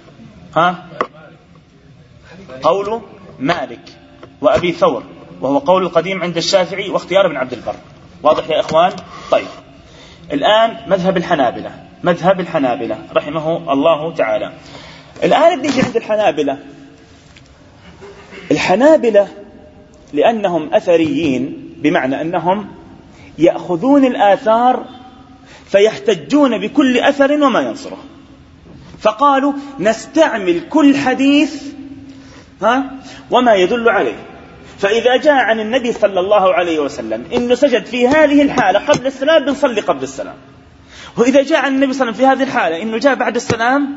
قول مالك وأبي ثور، وهو قول القديم عند الشافعي واختيار ابن عبد البر. واضح يا إخوان؟ طيب الآن مذهب الحنابلة رحمه الله تعالى. الآن بنيجي عند الحنابلة لأنهم أثريين، بمعنى أنهم يأخذون الآثار فيحتجون بكل أثر وما ينصره، فقالوا نستعمل كل حديث وما يدل عليه. فإذا جاء عن النبي صلى الله عليه وسلم إنه سجد في هذه الحالة قبل السلام بنصلي قبل السلام، وإذا جاء عن النبي صلى الله عليه وسلم في هذه الحالة إنه جاء بعد السلام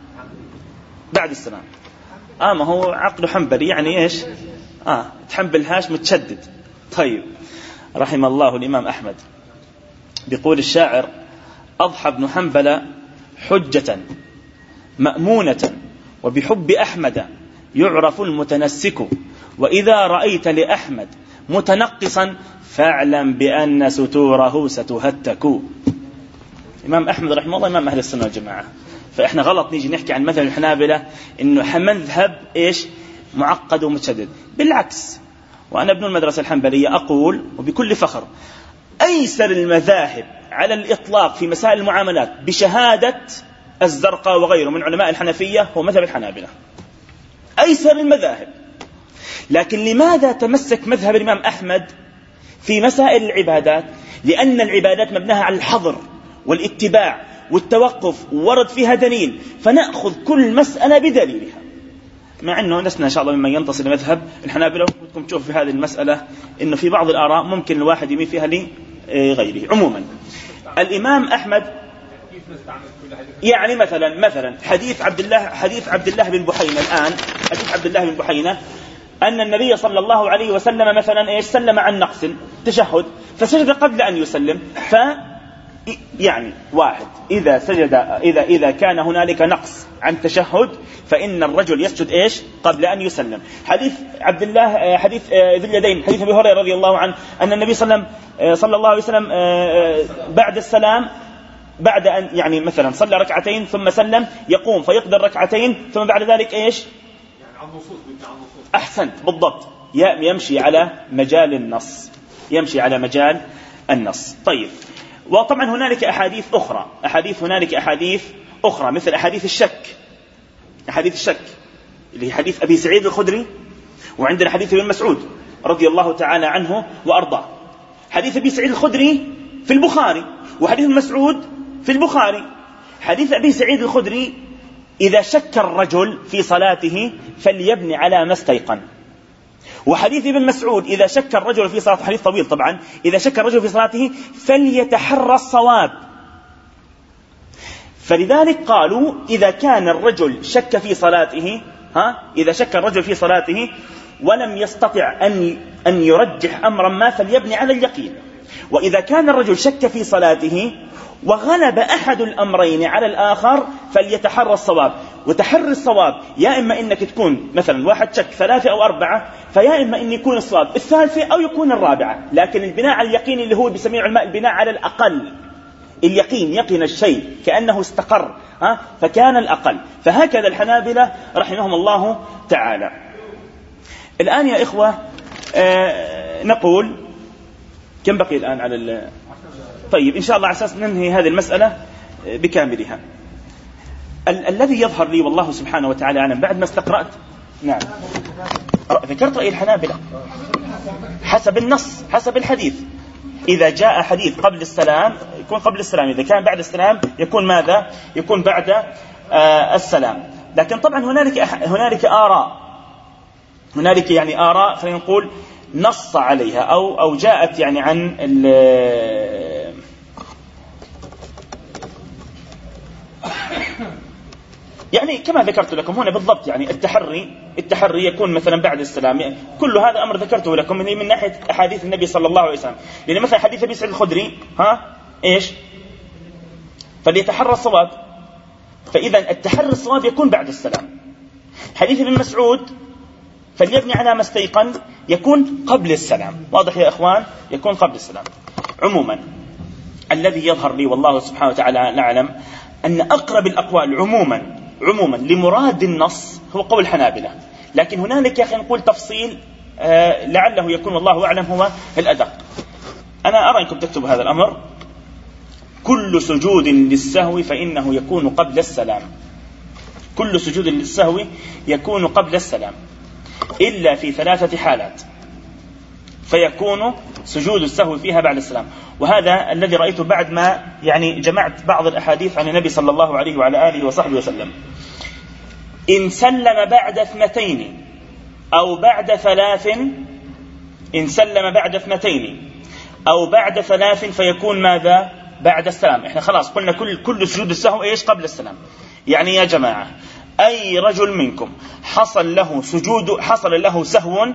ما هو عقله حنبلي يعني إيش تحنبلهاش متشدد. طيب، رحم الله الإمام أحمد. بيقول الشاعر: أضحى ابن حنبل حجة مأمونة، وبحب أحمد يعرف المتنسك، وإذا رأيت لأحمد متنقصا فاعلم بأن ستوره ستهتك. إمام أحمد رحمه الله إمام أهل السنة والجماعة، فإحنا غلط نيجي نحكي عن مذهب الحنابلة إنه مذهب معقد ومتشدد. بالعكس، وأنا ابن المدرسة الحنبلية أقول وبكل فخر أيسر المذاهب على الإطلاق في مسائل المعاملات بشهادة الزرقاء وغيره من علماء الحنفية هو مذهب الحنابلة، أيسر المذاهب. لكن لماذا تمسك مذهب الإمام أحمد في مسائل العبادات؟ لأن العبادات مبناها على الحظر والاتباع والتوقف، ورد فيها دليل، فنأخذ كل مسألة بدليلها. مع أنه لسنا إن شاء الله مما ينتصر لمذهب الحنابلة، ودكم تشوف في هذه المسألة إنه في بعض الآراء ممكن الواحد يميل فيها لغيره. عموما الإمام أحمد يعني مثلا حديث عبد الله بن بحينة الآن، حديث عبد الله بن بحينة أن النبي صلى الله عليه وسلم مثلا سلم عن نقص تشهد فسجد قبل أن يسلم. يعني واحد إذا سجد إذا كان هنالك نقص عن تشهد فإن الرجل يسجد قبل أن يسلم. حديث عبد الله حديث ذي اليدين، حديث أبي هريرة رضي الله عنه أن النبي صلى الله عليه وسلم بعد السلام، بعد أن يعني مثلا صلى ركعتين ثم سلم، يقوم فيقضي الركعتين ثم بعد ذلك أحسنت بالضبط، يمشي على مجال النص. طيب، وطبعا هنالك أحاديث أخرى مثل أحاديث الشك اللي هي حديث أبي سعيد الخدري، وعندنا حديث ابن مسعود رضي الله تعالى عنه وأرضاه. حديث أبي سعيد الخدري في البخاري، وحديث ابن مسعود في البخاري. حديث أبي سعيد الخدري: إذا شك الرجل في صلاته فليبني على ما استيقن. وحديث ابن مسعود: إذا شك الرجل في صلاته، حديث طويل طبعا، إذا شك الرجل في صلاته فليتحرى الصواب. فلذلك قالوا إذا كان الرجل شك في صلاته إذا شك الرجل في صلاته ولم يستطع أن يرجح أمرا ما فليبني على اليقين. وإذا كان الرجل شك في صلاته وغلب أحد الأمرين على الآخر فليتحرى الصواب. وتحري الصواب يا إما إنك تكون مثلا واحد شك 3 أو 4، فيا إما إن يكون الصواب 3 أو يكون 4. لكن البناء على اليقين اللي هو بيسميه علماء البناء على الأقل، اليقين يقين الشيء كأنه استقر فكان الأقل. فهكذا الحنابلة رحمهم الله تعالى. الآن يا إخوة نقول كم بقي الآن على طيب إن شاء الله على أساس ننهي هذه المسألة بكاملها. الذي يظهر لي والله سبحانه وتعالى أعلم بعد ما استقرأت، نعم ذكرت رأي الحنابلة حسب النص حسب الحديث. إذا جاء حديث قبل السلام يكون قبل السلام، إذا كان بعد السلام يكون ماذا؟ يكون بعد السلام. لكن طبعا هنالك يعني آراء خلينا نقول نص عليها أو جاءت يعني عن يعني كما ذكرت لكم هنا بالضبط. يعني التحري يكون مثلا بعد السلام. يعني كل هذا أمر ذكرته لكم من ناحية أحاديث النبي صلى الله عليه وسلم. لأن مثلا حديث أبي سعيد الخدري فليتحرى الصواب، فإذا التحري الصواب يكون بعد السلام. حديث ابن مسعود فليبني على ما استيقن يكون قبل السلام. واضح يا إخوان؟ يكون قبل السلام. عموما الذي يظهر لي والله سبحانه وتعالى نعلم أن أقرب الأقوال عموما لمراد النص هو قول الحنابلة. لكن هنالك يا أخي نقول تفصيل لعله يكون والله أعلم هو الأدق. أنا أرى أنكم تكتبوا هذا الأمر كل سجود للسهو فإنه يكون قبل السلام. كل سجود للسهو يكون قبل السلام إلا في 3 حالات فيكون سجود السهو فيها بعد السلام. وهذا الذي رأيته بعد ما يعني جمعت بعض الأحاديث عن النبي صلى الله عليه وعلى آله وصحبه وسلم. إن سلم بعد 2 أو بعد 3، إن سلم بعد 2 أو بعد 3 فيكون ماذا؟ بعد السلام. إحنا خلاص قلنا كل سجود السهو إيش؟ قبل السلام. يعني يا جماعة أي رجل منكم حصل له سهو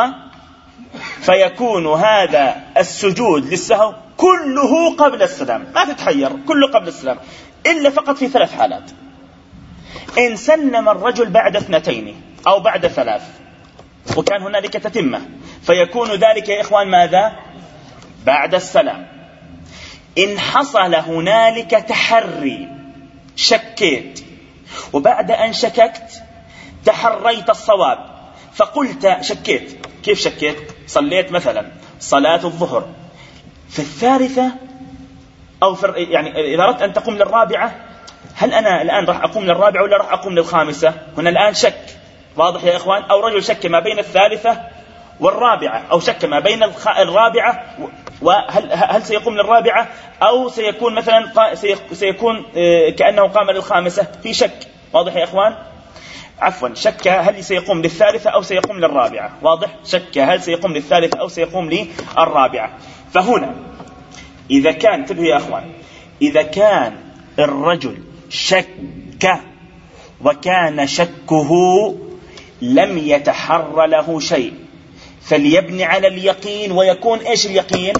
فيكون هذا السجود للسهو كله قبل السلام، ما تتحير، كله قبل السلام إلا فقط في 3 حالات. إن سلم الرجل بعد 2 أو بعد 3 وكان هنالك تتمة فيكون ذلك يا إخوان ماذا؟ بعد السلام. إن حصل هنالك تحري، شكيت، وبعد أن شككت تحريت الصواب فقلت شكيت. كيف شكيت؟ صليت مثلا صلاة الظهر في 3 أو يعني إذا أردت أن تقوم للرابعة، هل أنا الآن راح أقوم للرابعة ولا راح أقوم لل5؟ هنا الآن شك، واضح يا إخوان؟ أو رجل شك ما بين 3 والرابعة، أو شك ما بين الرابعة وهل سيقوم للرابعة أو سيكون مثلا سيكون كأنه قام لل5، في شك، واضح يا إخوان؟ عفوا، شك هل سيقوم لل3 أو سيقوم للرابعة، واضح؟ شك هل سيقوم لل3 أو سيقوم للرابعة. فهنا إذا كان، انتبهوا يا أخوان، إذا كان الرجل شك وكان شكه لم يتحر له شيء فليبني على اليقين، ويكون إيش اليقين؟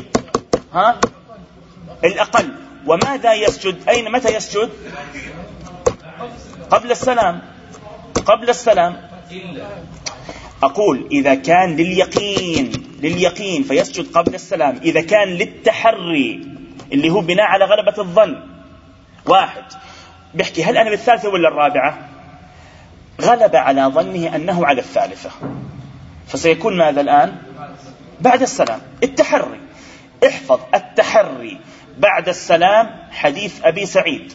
الأقل. وماذا يسجد؟ متى يسجد؟ قبل السلام. قبل السلام. أقول إذا كان لليقين فيسجد قبل السلام. إذا كان للتحري اللي هو بناء على غلبة الظن، واحد بيحكي هل أنا بال3 ولا الرابعة، غلب على ظنه أنه على ال3 فسيكون ماذا الآن؟ بعد السلام. التحري، احفظ التحري بعد السلام حديث أبي سعيد.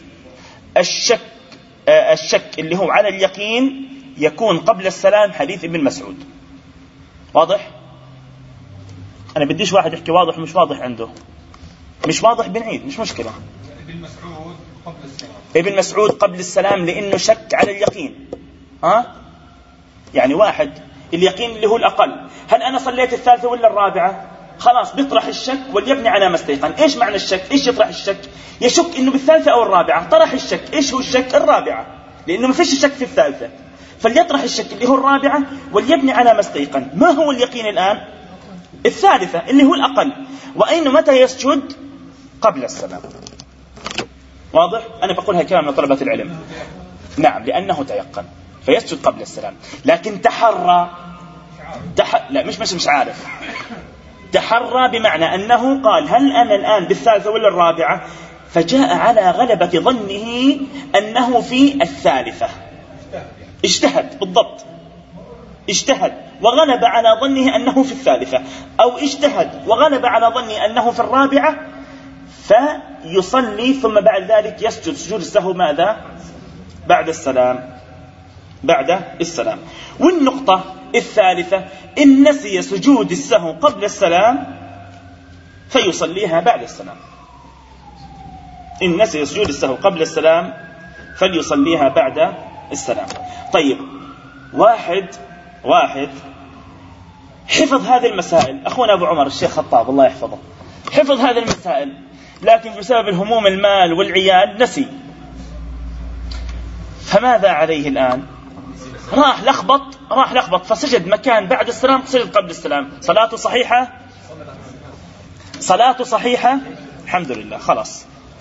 الشك اللي هو على اليقين يكون قبل السلام حديث ابن مسعود. واضح؟ أنا بديش واحد يحكي واضح ومش واضح عنده، مش واضح بنعيد، مش مشكلة. ابن مسعود قبل السلام لأنه شك على اليقين. يعني واحد اليقين اللي هو الأقل، هل أنا صليت ال3 ولا الرابعة؟ خلاص بيطرح الشك وليبني على ما استيقن. إيش معنى الشك؟ إيش يطرح الشك؟ يشك إنه بال3 أو الرابعة، طرح الشك. إيش هو الشك؟ الرابعة، لأنه ما فيش شك في ال3، فليطرح الشك اللي هو الرابعة وليبني على ما استيقن. ما هو اليقين الآن؟ ال3 اللي هو الأقل. وأين متى يسجد؟ قبل السلام. واضح؟ أنا بقولها كلام لطلبة العلم. نعم، لأنه تيقن فيسجد قبل السلام. لكن لا مش عارف. تحرى بمعنى أنه قال هل أنا الآن بال3 ولا الرابعة، فجاء على غلبة ظنه أنه في ال3، اجتهد بالضبط، اجتهد وغلب على ظنه أنه في ال3، أو اجتهد وغلب على ظنه أنه في الرابعة، فيصلي ثم بعد ذلك يسجد سجود السهو ماذا؟ بعد السلام. بعد السلام. والنقطة الثالثة، إن نسي سجود السهو قبل السلام فيصليها بعد السلام. إن نسي سجود السهو قبل السلام فليصليها بعد السلام. طيب، واحد حفظ هذه المسائل، أخونا أبو عمر الشيخ خطاب الله يحفظه، حفظ هذه المسائل، لكن بسبب الهموم المال والعيال نسي، فماذا عليه الآن؟ راح لخبط فسجد مكان بعد السلام، سجد قبل السلام. صلاته صحيحة الحمد لله. خلاص.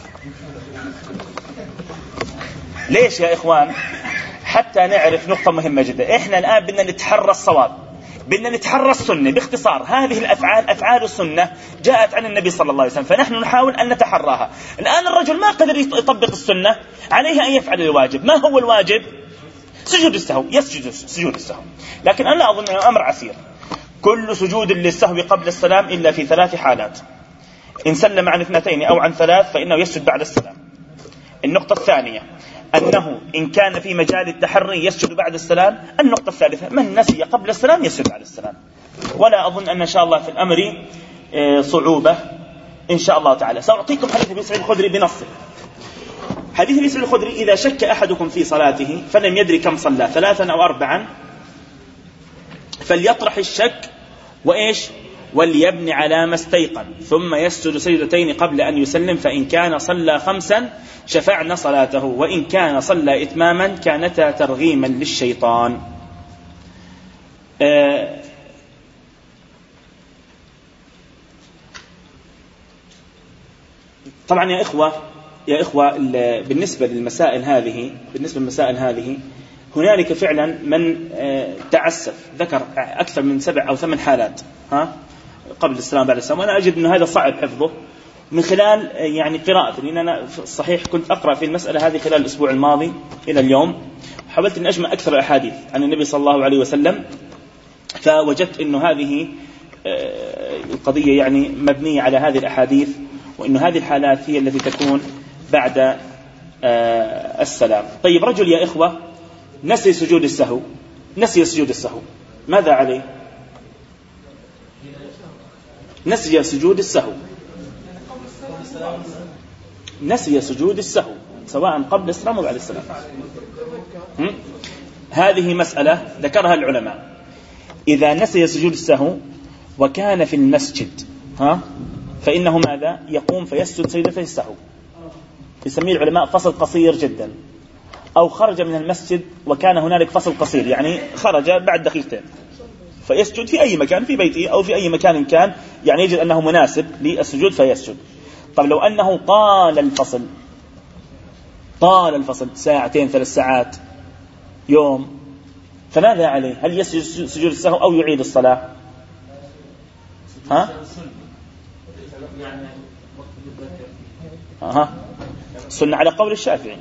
ليش يا إخوان؟ حتى نعرف نقطة مهمة جدا. إحنا الآن بدنا نتحرى الصواب، بدنا نتحرى السنة. باختصار، هذه الأفعال أفعال السنة جاءت عن النبي صلى الله عليه وسلم، فنحن نحاول أن نتحراها. الآن الرجل ما قدر يطبق السنة، عليه أن يفعل الواجب. ما هو الواجب؟ سجود السهو، يسجد سجود السهو. لكن أنا أظن أمر عسير، كل سجود للسهو قبل السلام إلا في 3 حالات. إن سلم عن 2 أو عن 3 فإنه يسجد بعد السلام. النقطة الثانية أنه إن كان في مجال التحري يسجد بعد السلام. النقطة الثالثة من نسي قبل السلام يسجد بعد السلام. ولا أظن أن شاء الله في الأمر صعوبة إن شاء الله تعالى. سأعطيكم حديث أبي سعيد الخدري بنصه. حديث أبي سعيد الخدري: إذا شك أحدكم في صلاته فلم يدري كم صلى 3 أو 4 فليطرح الشك وليبني على ما استيقن ثم يسجد سجدتين قبل أن يسلم، فإن كان صلى 5 شفعنا صلاته، وإن كان صلى إتماما كانتا ترغيما للشيطان. طبعا يا إخوة بالنسبة للمسائل هذه هنالك فعلا من تعسف ذكر أكثر من 7 أو 8 حالات قبل السلام بعد السلام، وأنا أجد أن هذا صعب حفظه من خلال يعني قراءة، لأن أنا صحيح كنت أقرأ في المسألة هذه خلال الأسبوع الماضي إلى اليوم، حاولت أن أجمع أكثر الأحاديث عن النبي صلى الله عليه وسلم، فوجدت أن هذه القضية يعني مبنية على هذه الأحاديث، وأن هذه الحالات هي التي تكون بعد السلام. طيب، رجل يا إخوة نسي سجود السهو، ماذا عليه؟ نسي سجود السهو سواء قبل السلام وبعد السلام. هذه مسألة ذكرها العلماء. إذا نسي سجود السهو وكان في المسجد فإنه ماذا؟ يقوم فيسجد سجدتي السهو، يسميه العلماء فصل قصير جدا. أو خرج من المسجد وكان هنالك فصل قصير، يعني خرج بعد دقيقتين، فيسجد في أي مكان في بيته أو في أي مكان كان، يعني يجد أنه مناسب للسجود فيسجد. طب لو أنه طال الفصل 2 3 ساعات يوم، فماذا عليه؟ هل يسجد سجود السهو أو يعيد الصلاة؟ سنة على قول الشافعي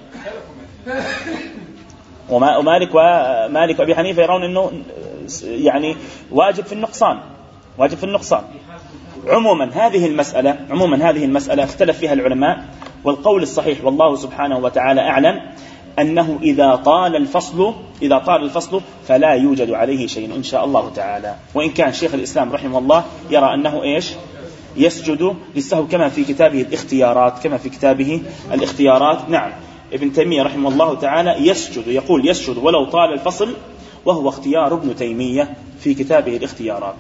ومالك وأبي حنيفة يرون أنه يعني واجب في النقصان. عموما هذه المسألة اختلف فيها العلماء، والقول الصحيح والله سبحانه وتعالى أعلم أنه إذا طال الفصل فلا يوجد عليه شيء إن شاء الله تعالى. وإن كان شيخ الإسلام رحمه الله يرى أنه يسجد للسهو كما في كتابه الاختيارات. نعم، ابن تيمية رحمه الله تعالى يسجد ولو طال الفصل، وهو اختيار ابن تيمية في كتابه الاختيارات.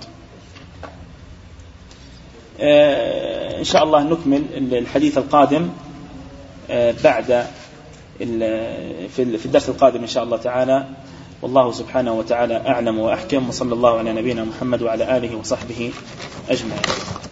إن شاء الله نكمل الحديث القادم بعد في الدرس القادم إن شاء الله تعالى. والله سبحانه وتعالى أعلم وأحكم، وصلى الله على نبينا محمد وعلى آله وصحبه أجمعين.